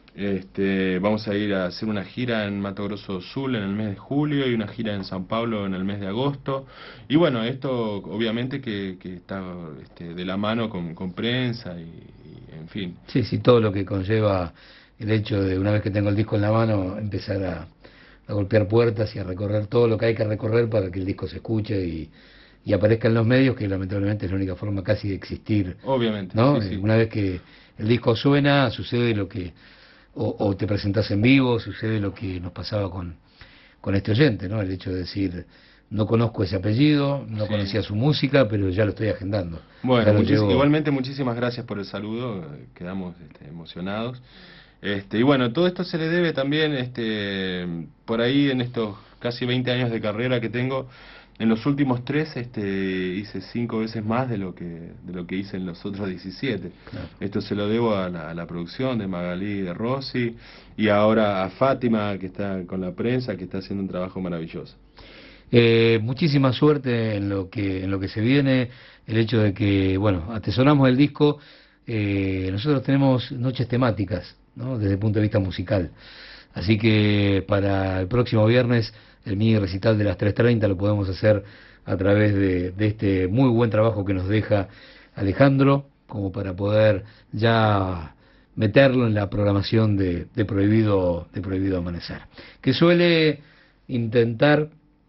Vamos a ir a hacer una gira en Mato Grosso do Sul en el mes de julio y una gira en San Pablo en el mes de agosto. Y bueno, esto obviamente que está de la mano con prensa y en fin. Sí, todo lo que conlleva el hecho de, una vez que tengo el disco en la mano, empezar a golpear puertas y a recorrer todo lo que hay que recorrer para que el disco se escuche y aparezca en los medios, que lamentablemente es la única forma casi de existir. Obviamente, ¿no? Sí. Una vez que el disco suena, sucede lo que... O te presentás en vivo, sucede lo que nos pasaba con este oyente, ¿no? El hecho de decir, no conozco ese apellido, no conocía su música, pero ya lo estoy agendando. Bueno, igualmente muchísimas gracias por el saludo, quedamos emocionados. Y bueno, todo esto se le debe también, por ahí en estos casi 20 años de carrera que tengo, en los últimos 3 hice 5 veces más de lo que hice en los otros 17. Claro. Esto se lo debo a la producción de Magalí de Rossi y ahora a Fátima, que está con la prensa, que está haciendo un trabajo maravilloso. Muchísima suerte en lo que se viene. El hecho de que, bueno, atesoramos el disco. Nosotros tenemos noches temáticas, ¿no? Desde el punto de vista musical. Así que para el próximo viernes el mini recital de las 3:30 lo podemos hacer a través de este muy buen trabajo que nos deja Alejandro, como para poder ya meterlo en la programación de Prohibido Amanecer, que suele intentar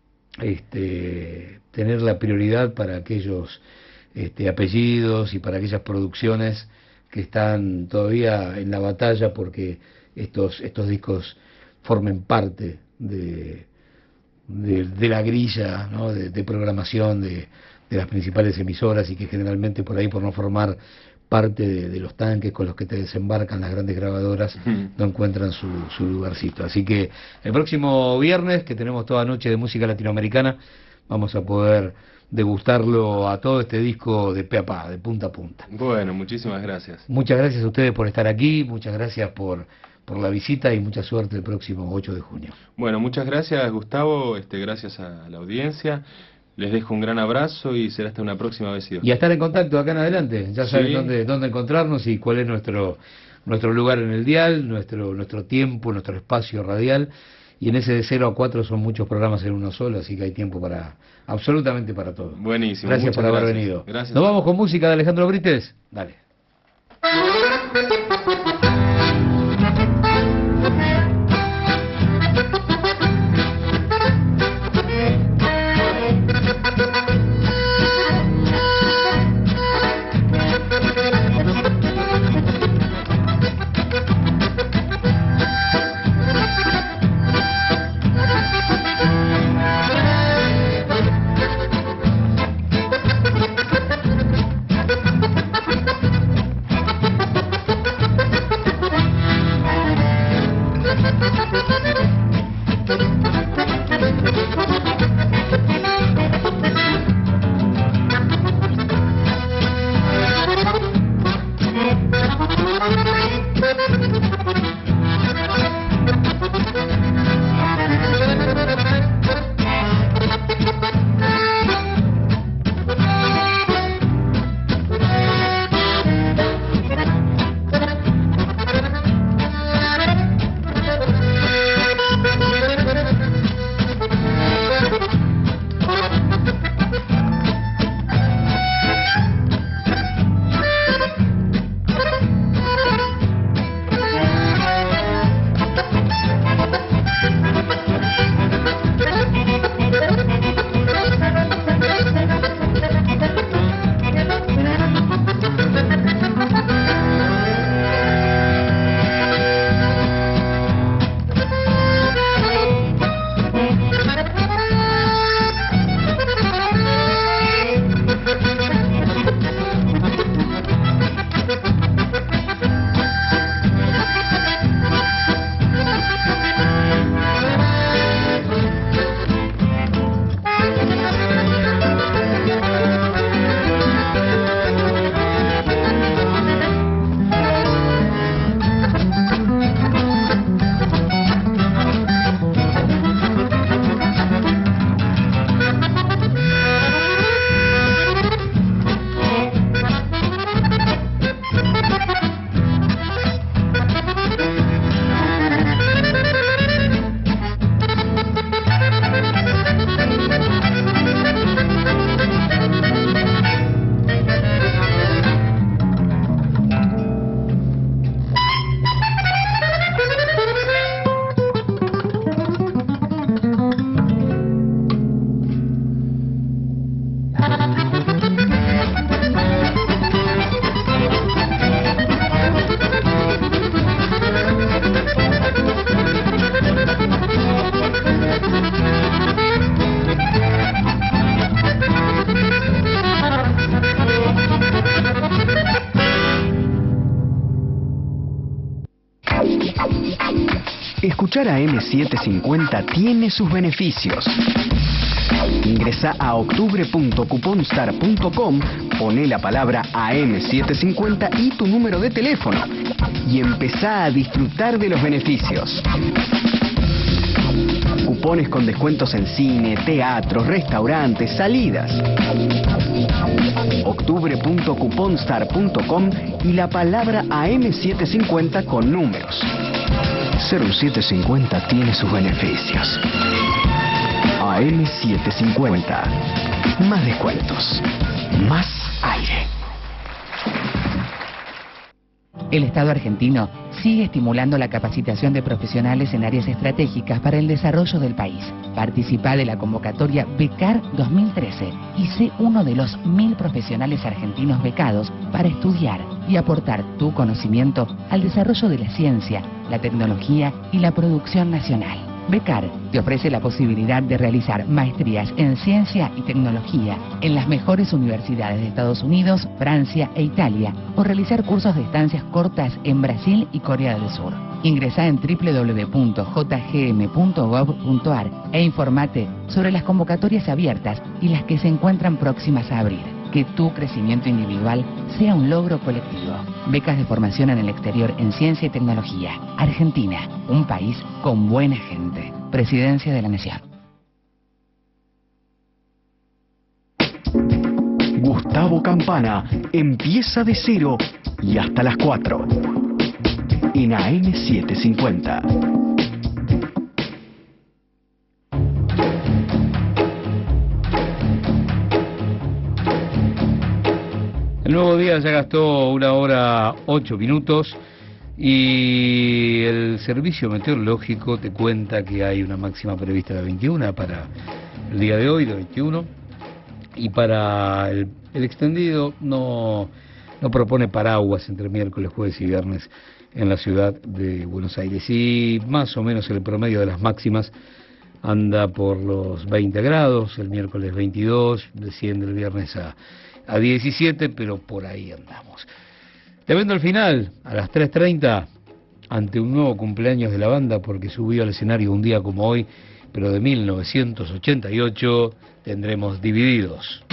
tener la prioridad para aquellos apellidos y para aquellas producciones que están todavía en la batalla porque estos discos formen parte de la grilla, ¿no? de programación de las principales emisoras, y que generalmente por ahí, por no formar parte de los tanques con los que te desembarcan las grandes grabadoras, no encuentran su lugarcito. Así que el próximo viernes, que tenemos toda noche de música latinoamericana, vamos a poder degustarlo a todo este disco de pe a pa, de punta a punta. Bueno, muchísimas gracias. Muchas gracias a ustedes por estar aquí, muchas gracias por la visita y mucha suerte el próximo 8 de junio. Bueno, muchas gracias, Gustavo, gracias a la audiencia. Les dejo un gran abrazo y será hasta una próxima vez. Y a estar en contacto acá en adelante. Ya saben Sí. dónde encontrarnos y cuál es nuestro lugar en el dial, nuestro tiempo, nuestro espacio radial. Y en ese de 0 a 4 son muchos programas en uno solo, así que hay tiempo para absolutamente para todo. Buenísimo. Gracias por haber gracias. venido. Gracias. Nos vamos con música de Alejandro Brites. Dale. Escuchar a M750 tiene sus beneficios. Ingresa a octubre.cuponstar.com, poné la palabra AM750 y tu número de teléfono y empezá a disfrutar de los beneficios. Cupones con descuentos en cine, teatros, restaurantes, salidas. Octubre.cuponstar.com y la palabra AM750 con números. 0750 tiene sus beneficios. AM750. Más descuentos. Más aire. El Estado argentino sigue estimulando la capacitación de profesionales en áreas estratégicas para el desarrollo del país. Participa de la convocatoria Becar 2013 y sé uno de los 1000 profesionales argentinos becados para estudiar y aportar tu conocimiento al desarrollo de la ciencia, la tecnología y la producción nacional. Becar te ofrece la posibilidad de realizar maestrías en ciencia y tecnología en las mejores universidades de Estados Unidos, Francia e Italia, o realizar cursos de estancias cortas en Brasil y Corea del Sur. Ingresá en www.jgm.gov.ar e informate sobre las convocatorias abiertas y las que se encuentran próximas a abrir. Que tu crecimiento individual sea un logro colectivo. Becas de formación en el exterior en ciencia y tecnología. Argentina, un país con buena gente. Presidencia de la Nación. Gustavo Campana empieza de cero y hasta las 4 en AM750. El Nuevo Día ya gastó 1 hora 8 minutos y el servicio meteorológico te cuenta que hay una máxima prevista de 21 para el día de hoy, de 21, y para el extendido no propone paraguas entre miércoles, jueves y viernes en la ciudad de Buenos Aires. Y más o menos el promedio de las máximas anda por los 20 grados, el miércoles 22, desciende el viernes a 17, pero por ahí andamos. Te vendo el final a las 3:30 ante un nuevo cumpleaños de la banda, porque subió al escenario un día como hoy, pero de 1988, tendremos Divididos.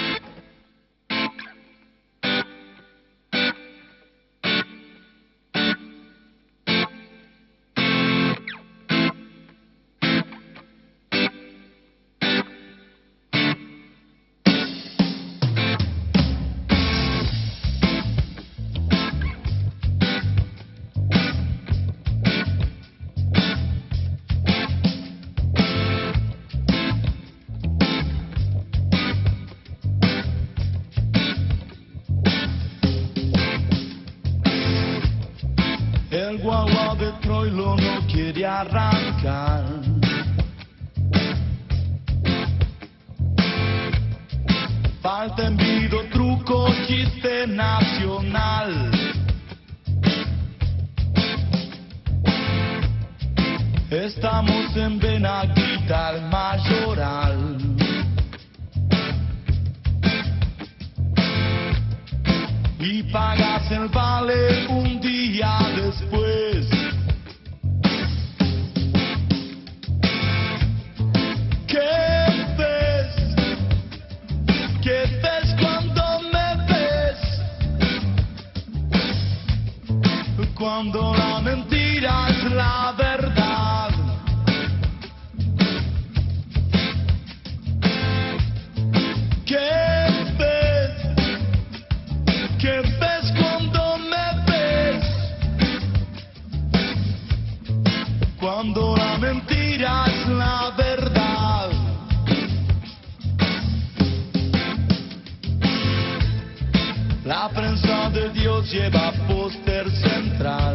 El guagua de Troilo no quiere arrancar. Falta envido, truco, chiste nacional. Estamos en Benaguita, el Mayoral. Y pagas el vale un día después. ¿Qué ves? ¿Qué ves cuando me ves? Cuando la mentira es la verdad. ¿Qué ves? ¿Qué ves cuando me ves? Cuando la mentira es la verdad. La prensa de Dios lleva póster central.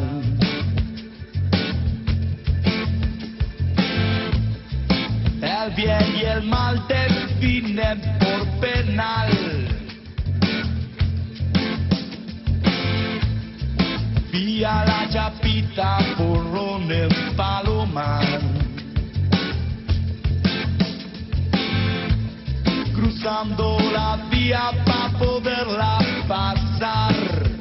El bien y el mal definen por penal. Vía la Chapita, Porrón, el Palomar. Cruzando la vía para poderla pasar.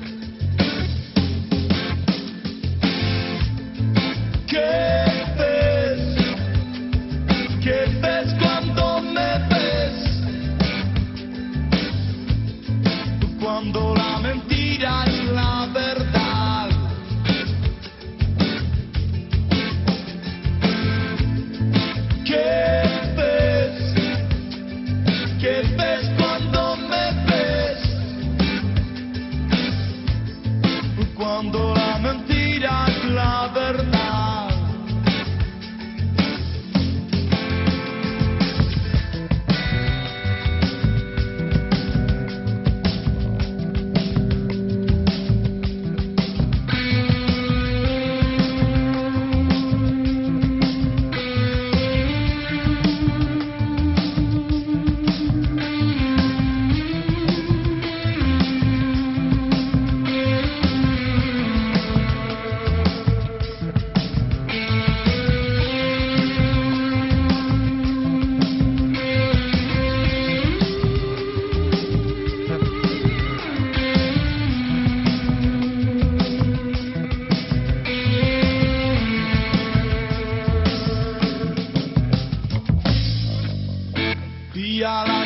¿Qué ves? ¿Qué ves cuando me ves? Cuando la mentira es la verdad. ¿Qué ves? ¿Qué ves cuando me ves? Cuando la mentira es la verdad.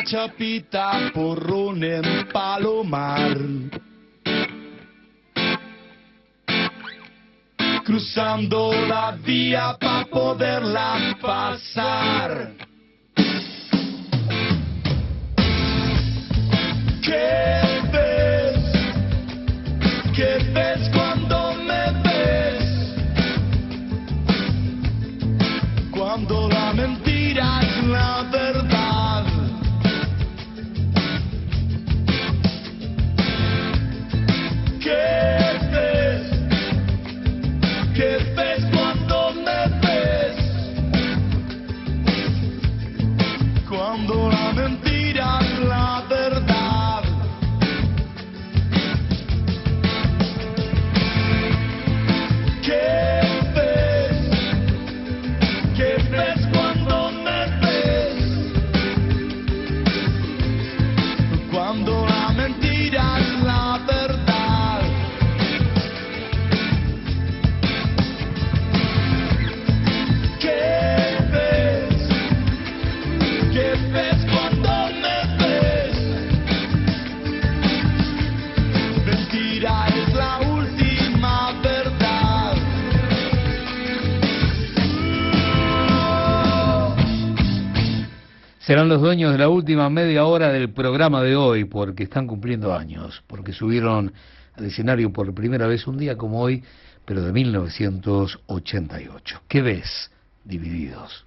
chapita, porrón en Palomar. Cruzando la vía pa' poderla pasar. ¿Qué ves? ¿Qué ves cuando me ves? Cuando la mentira es la verdad. ¿Qué ves? ¿Qué ves cuando me ves? Cuando la mentira es la verdad. ¿Qué ves? ¿Qué ves cuando me ves? Cuando la mentira es la verdad. ¿Qué ves? ¿Qué ves cuando me ves? Mentira es la última verdad. Serán los dueños de la última media hora del programa de hoy, porque están cumpliendo años, porque subieron al escenario por primera vez un día como hoy, pero de 1988. ¿Qué ves? Divididos.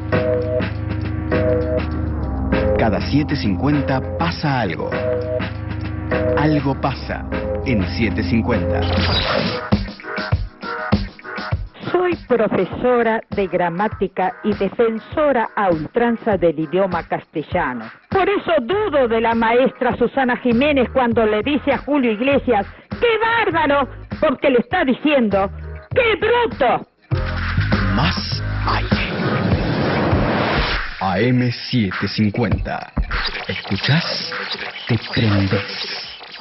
Cada 7:50 pasa algo. Algo pasa en 7:50. Soy profesora de gramática y defensora a ultranza del idioma castellano. Por eso dudo de la maestra Susana Jiménez cuando le dice a Julio Iglesias, ¡qué bárbaro! Porque le está diciendo, ¡qué bruto! Más aire. AM 750. ¿Escuchás? Te prendes.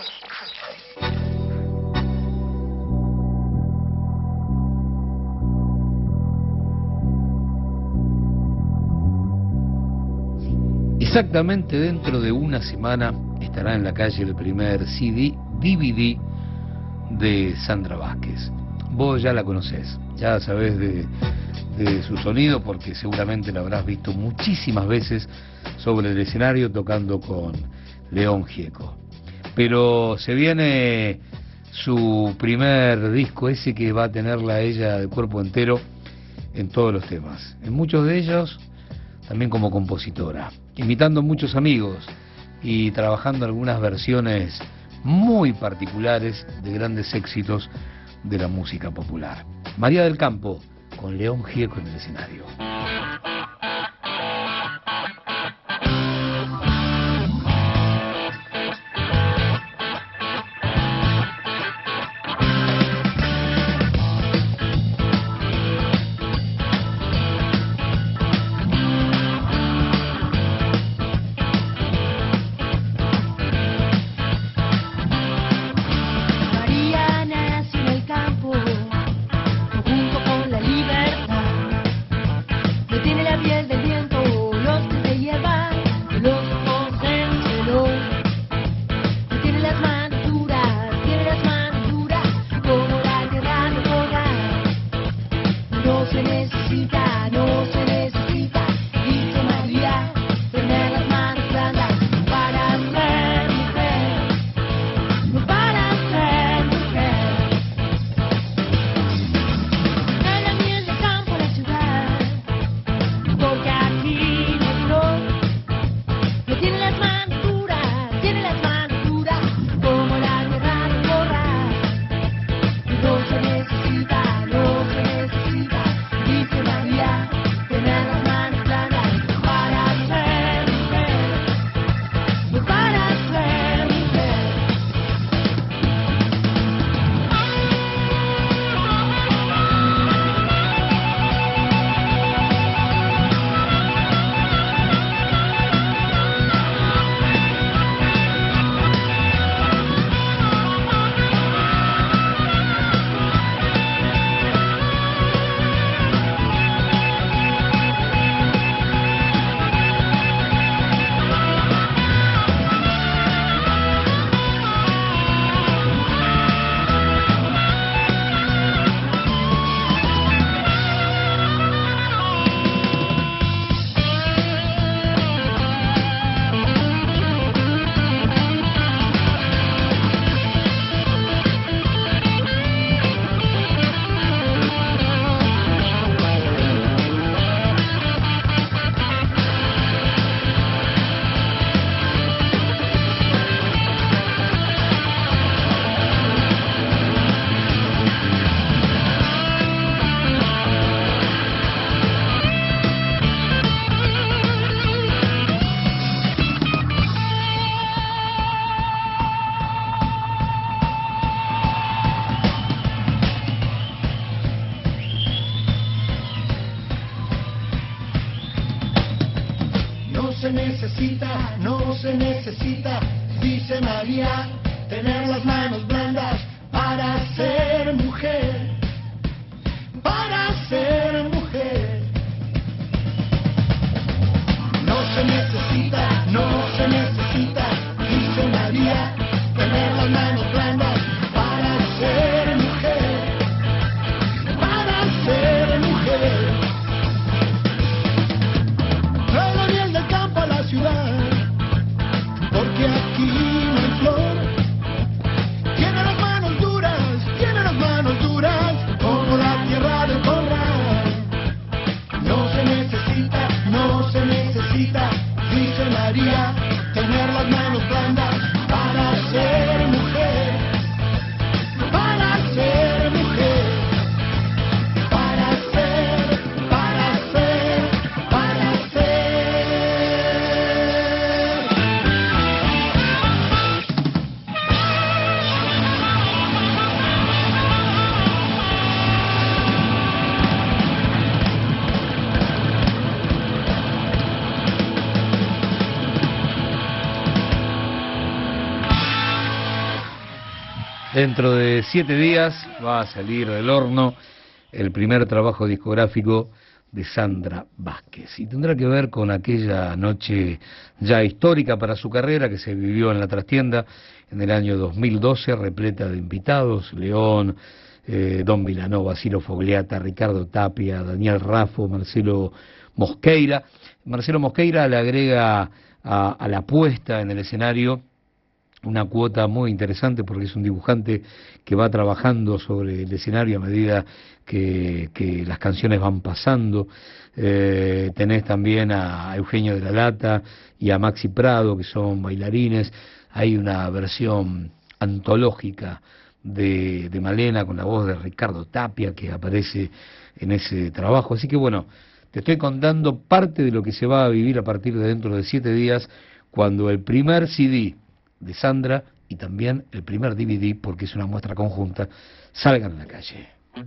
Exactamente dentro de una semana estará en la calle el primer DVD de Sandra Vázquez. Vos ya la conocés, ya sabés de su sonido porque seguramente la habrás visto muchísimas veces sobre el escenario tocando con León Gieco. Pero se viene su primer disco, ese que va a tenerla a ella de cuerpo entero en todos los temas, en muchos de ellos también como compositora, imitando muchos amigos y trabajando algunas versiones muy particulares de grandes éxitos de la música popular. María del Campo con León Gieco en el escenario. no se necesita, dice María, tener las manos blandas para ser mujer, para ser mujer. No se necesita, dice María, tener las manos blandas para ser mujer, para ser mujer. Trae la miel del campo a la ciudad, porque aquí no hay flor. Tiene las manos duras, como la tierra del corral. No se necesita, dice María, tener las manos blandas para ser mujer, para ser mujer, para ser, para ser, para ser. Dentro de 7 días va a salir del horno el primer trabajo discográfico de Sandra Vázquez y tendrá que ver con aquella noche ya histórica para su carrera que se vivió en la Trastienda en el año 2012, repleta de invitados: León, Don Vilanova, Ciro Fogliata, Ricardo Tapia, Daniel Raffo, Marcelo Mosqueira. Marcelo Mosqueira le agrega a la puesta en el escenario una cuota muy interesante porque es un dibujante que va trabajando sobre el escenario a medida que las canciones van pasando. Tenés también a Eugenio de la Lata y a Maxi Prado, que son bailarines. Hay una versión antológica de Malena con la voz de Ricardo Tapia que aparece en ese trabajo. Así que bueno, te estoy contando parte de lo que se va a vivir a partir de dentro de 7 días, cuando el primer CD de Sandra y también el primer DVD, porque es una muestra conjunta, salgan a la calle.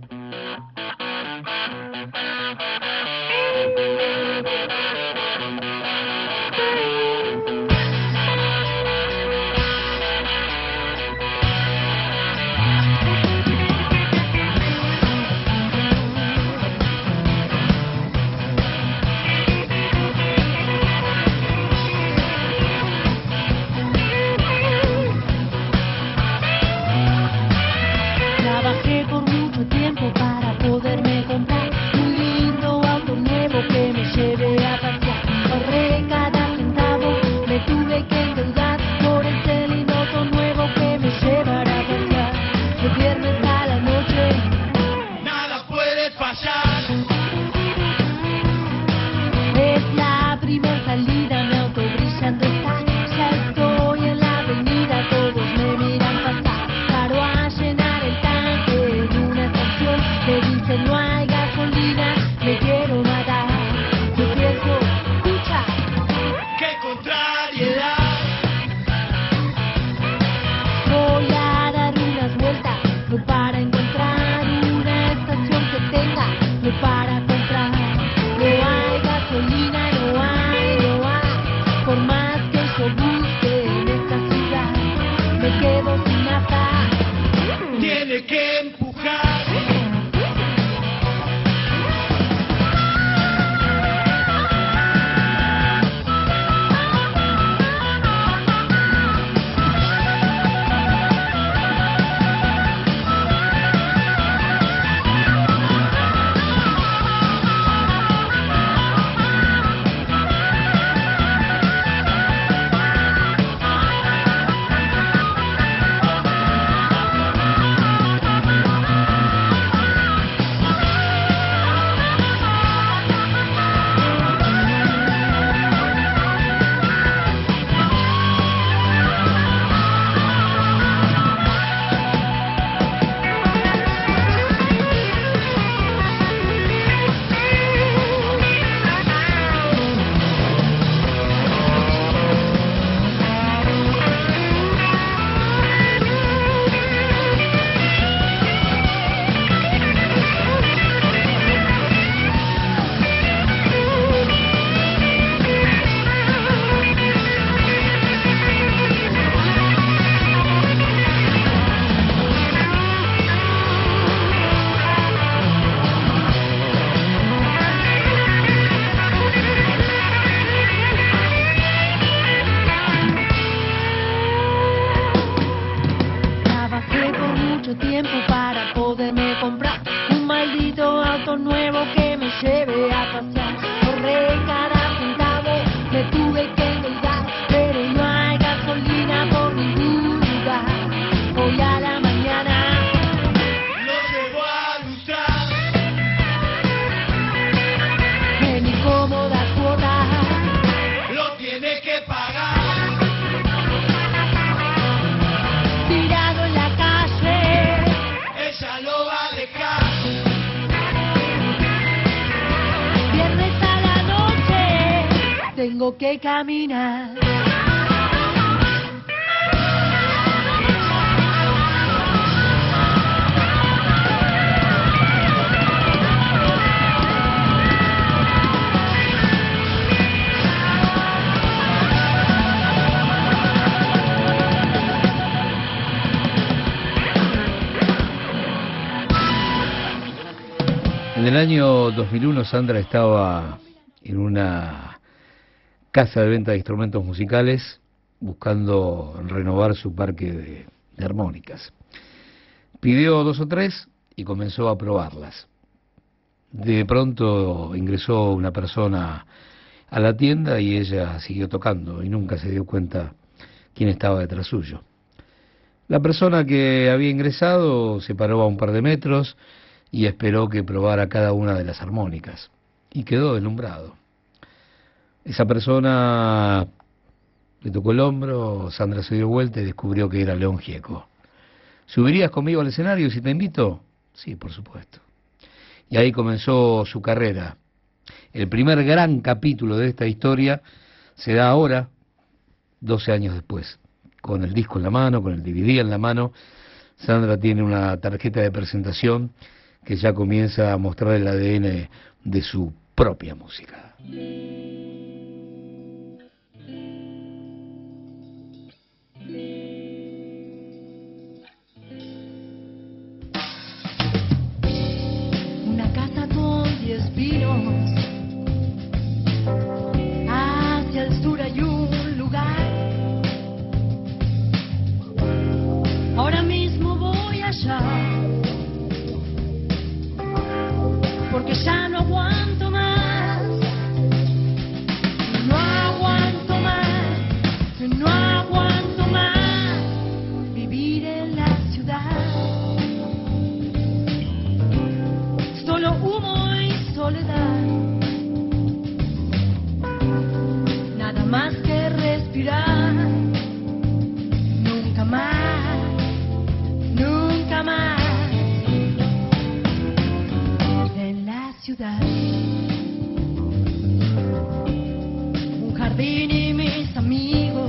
Trabajé por mucho tiempo para poderme comprar un lindo auto nuevo que me lleve a pasear. Ahorré cada centavo, me tuve que endeudar por el celinoto nuevo que me llevará a pasear. De viernes a la noche, Nada puede fallar. es la primer salida, mi auto brillando está. Ya estoy en la avenida, todos me miran pasar. Paro a llenar el tanque en una estación, me dicen no hay gasolina, me quiero matar. Yo pienso, escucha, ¡Qué contrariedad! voy a dar unas vueltas, no para encontrar una estación que tenga, no para comprar. No hay gasolina, no hay, por más que yo busque en esta ciudad, me quedo sin nafta. Tiene que empujar. tengo que caminar. En el año 2001 Sandra estaba en una casa de venta de instrumentos musicales buscando renovar su parque de armónicas. Pidió 2 o 3 y comenzó a probarlas. De pronto ingresó una persona a la tienda y ella siguió tocando y nunca se dio cuenta quién estaba detrás suyo. La persona que había ingresado se paró a un par de metros y esperó que probara cada una de las armónicas, y quedó deslumbrado. Esa persona le tocó el hombro, Sandra se dio vuelta y descubrió que era León Gieco. ¿Subirías conmigo al escenario si te invito? Sí, por supuesto. Y ahí comenzó su carrera. El primer gran capítulo de esta historia se da ahora, 12 años después. Con el disco en la mano, con el DVD en la mano, Sandra tiene una tarjeta de presentación que ya comienza a mostrar el ADN de su propia música. Una casa con 10 pinos, hacia el sur hay un lugar. Ahora mismo voy allá, porque ya no aguanto más, no aguanto más, no aguanto más vivir en la ciudad. Solo humo y soledad, nada más que respirar. Nunca más, nunca más ciudad. Un jardín y mis amigos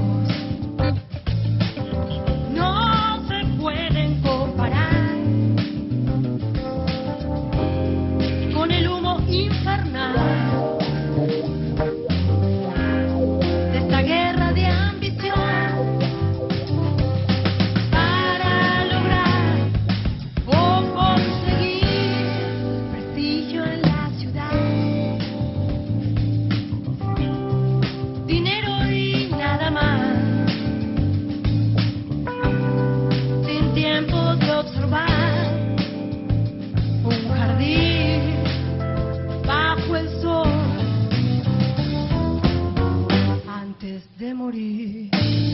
no se pueden comparar con el humo infernal de esta guerra de ambición para lograr o conseguir prestigio en la dinero y nada más, sin tiempo de observar un jardín bajo el sol antes de morir.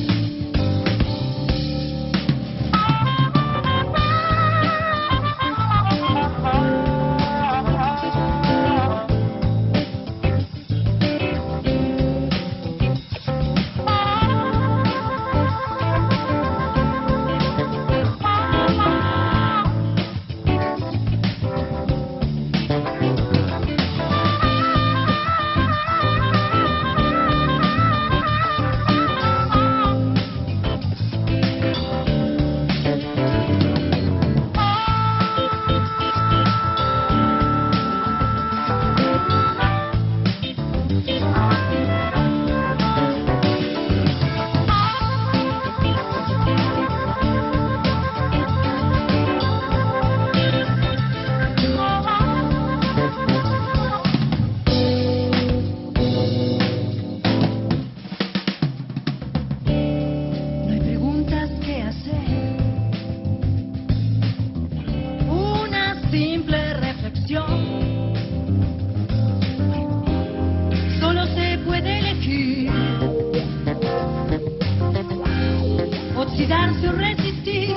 Oxidarse o resistir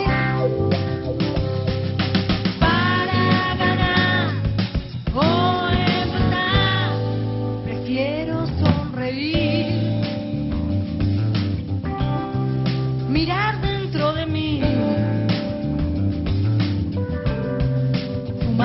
para ganar o empatar. Prefiero sonreír, mirar dentro de mí, fumar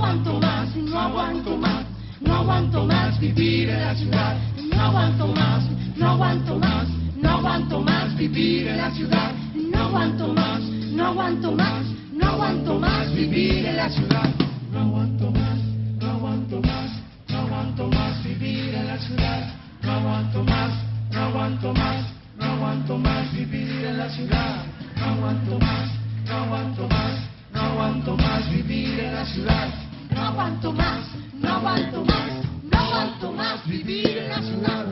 aguanto más, no aguanto más, no aguanto más vivir en la ciudad. No aguanto más, no aguanto más, no aguanto más vivir en la ciudad. No aguanto más, no aguanto más, no aguanto más vivir en la ciudad. No aguanto más, no aguanto más, no aguanto más vivir en la ciudad. No aguanto más, no aguanto más, no aguanto más vivir en la ciudad. No aguanto más, no aguanto más, no aguanto más vivir en la ciudad. No aguanto más, no aguanto más, no aguanto más vivir en la ciudad.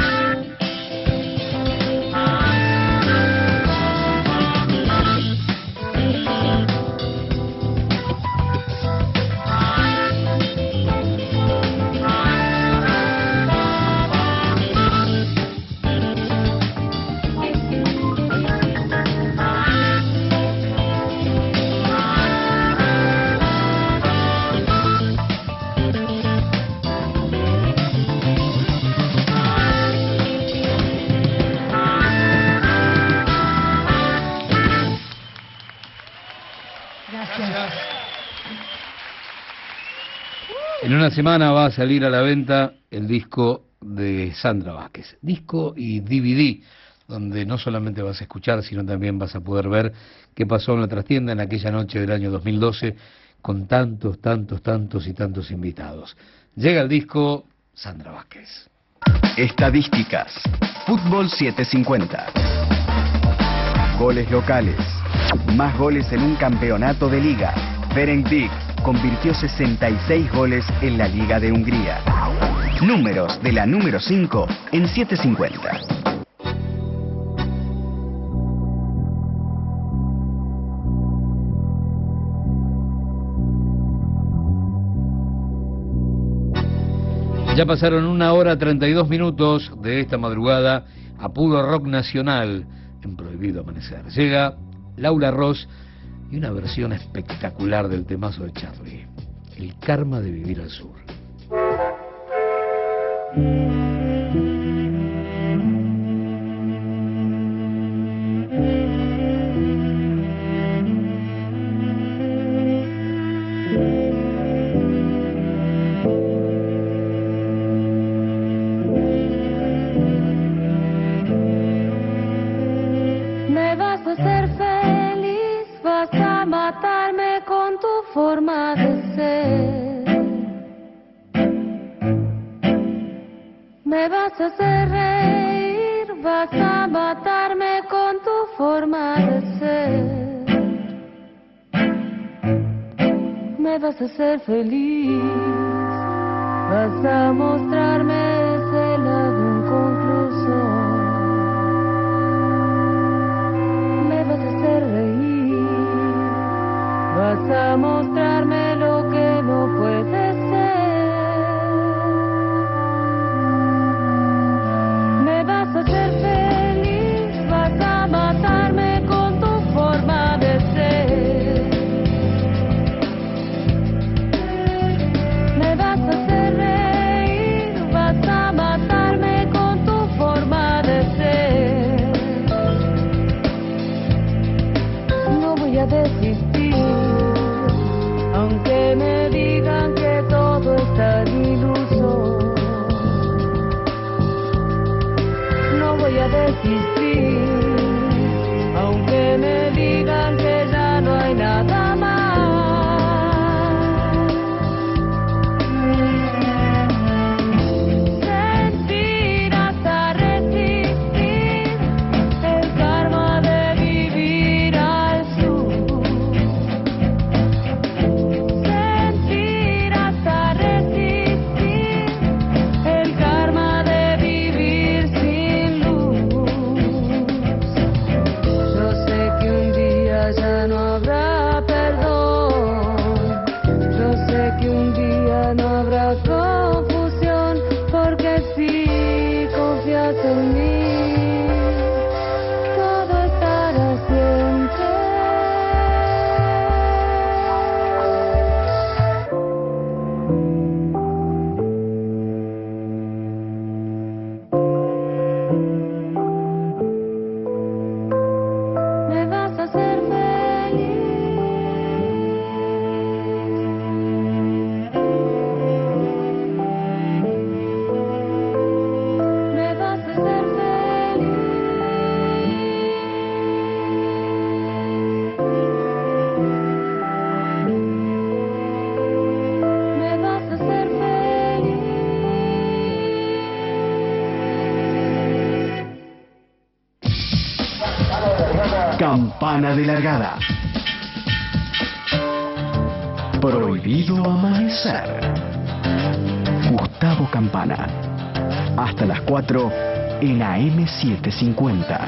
En una semana va a salir a la venta el disco de Sandra Vázquez, disco y DVD, donde no solamente vas a escuchar, sino también vas a poder ver qué pasó en la trastienda en aquella noche del año 2012, con tantos y tantos invitados. Llega el disco Sandra Vázquez. Estadísticas. Fútbol 750. Goles locales. Más goles en un campeonato de liga. Ferencváros convirtió 66 goles en la Liga de Hungría. Números de la número 5 en 750. Ya pasaron 1 hora 32 minutos de esta madrugada a puro rock nacional en Prohibido Amanecer. Llega Laura Ross y una versión espectacular del temazo de Charlie, El karma de vivir al sur. Me vas a hacer feliz, vas a matarme con tu forma de ser. Me vas a hacer reír, vas a matarme con tu forma de ser. Me vas a hacer feliz, vas a mostrarme ese lado inconcluso. Me vas a hacer reír, vas a mostrarme lo que no puede ser. Me vas a hacer feliz, vas a matarme con tu forma de ser. Me vas a hacer reír, vas a matarme con tu forma de ser. No voy a desistir, aunque me digan que Campana de largada. Prohibido amanecer. Gustavo Campana. Hasta las 4 en AM750.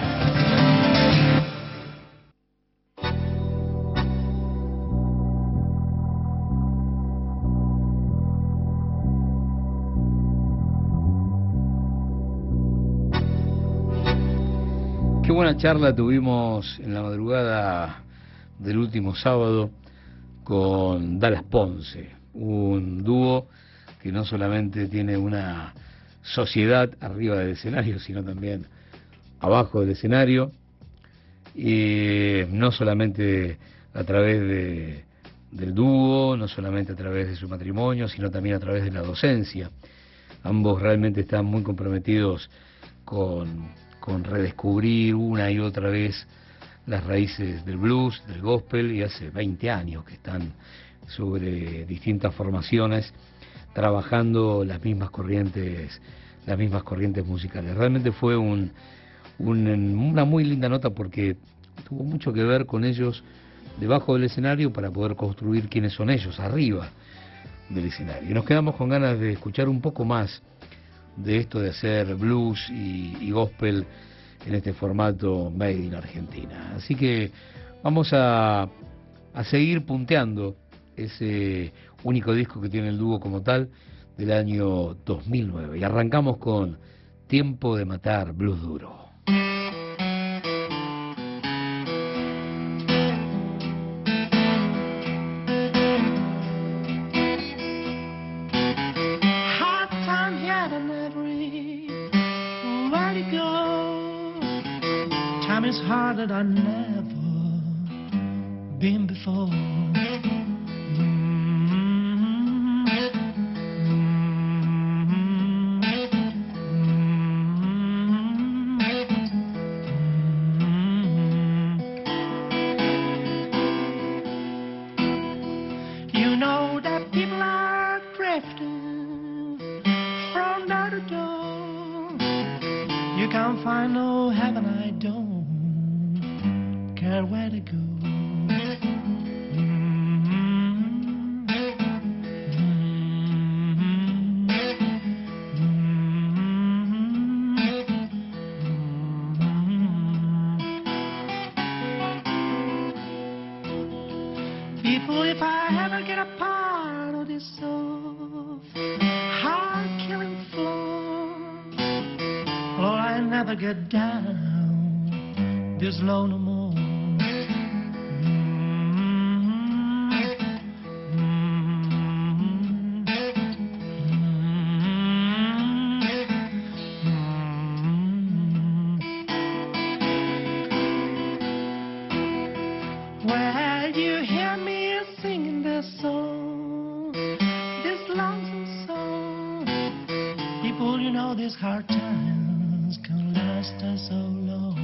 Qué buena charla tuvimos en la madrugada del último sábado con Dallas Ponce, un dúo que no solamente tiene una sociedad arriba del escenario, sino también abajo del escenario, y no solamente a través del dúo, no solamente a través de su matrimonio, sino también a través de la docencia. Ambos realmente están muy comprometidos con redescubrir una y otra vez las raíces del blues, del gospel, y hace 20 años que están sobre distintas formaciones trabajando las mismas corrientes musicales. Realmente fue una muy linda nota porque tuvo mucho que ver con ellos debajo del escenario para poder construir quiénes son ellos arriba del escenario. Y nos quedamos con ganas de escuchar un poco más de esto de hacer blues y gospel en este formato Made in Argentina. Así que vamos a seguir punteando ese único disco que tiene el dúo como tal del año 2009. Y arrancamos con Tiempo de Matar Blues Duro. Time is harder than never been before. You know that people are drifting from door to door. You can't find no heaven, I don't care where to go. People, if I ever get a part of this heart-killing floor, Lord, I never get down this low no more. Well, you hear me singing this song, this lonesome song. People, you know these hard times can last us so long.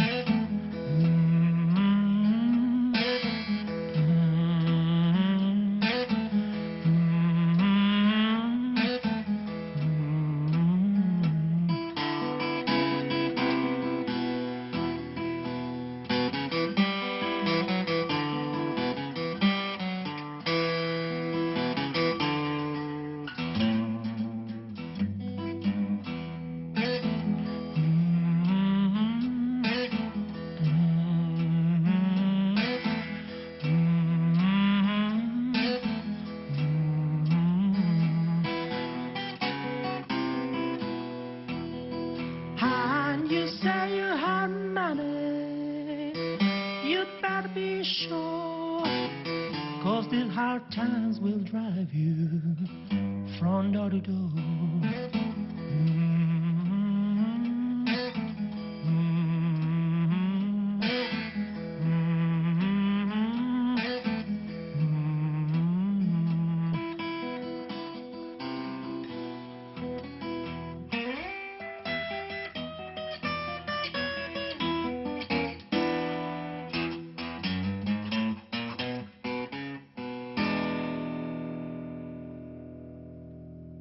And you say you have money, you'd better be sure, 'cause these hard times will drive you from door to door.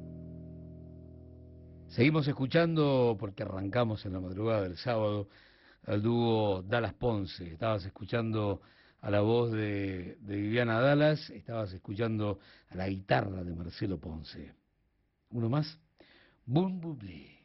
Seguimos escuchando, porque arrancamos en la madrugada del sábado, al dúo Dallas Ponce. Estabas escuchando a la voz de Viviana Dallas, estabas escuchando a la guitarra de Marcelo Ponce. ¿Uno más? Boom Bublé.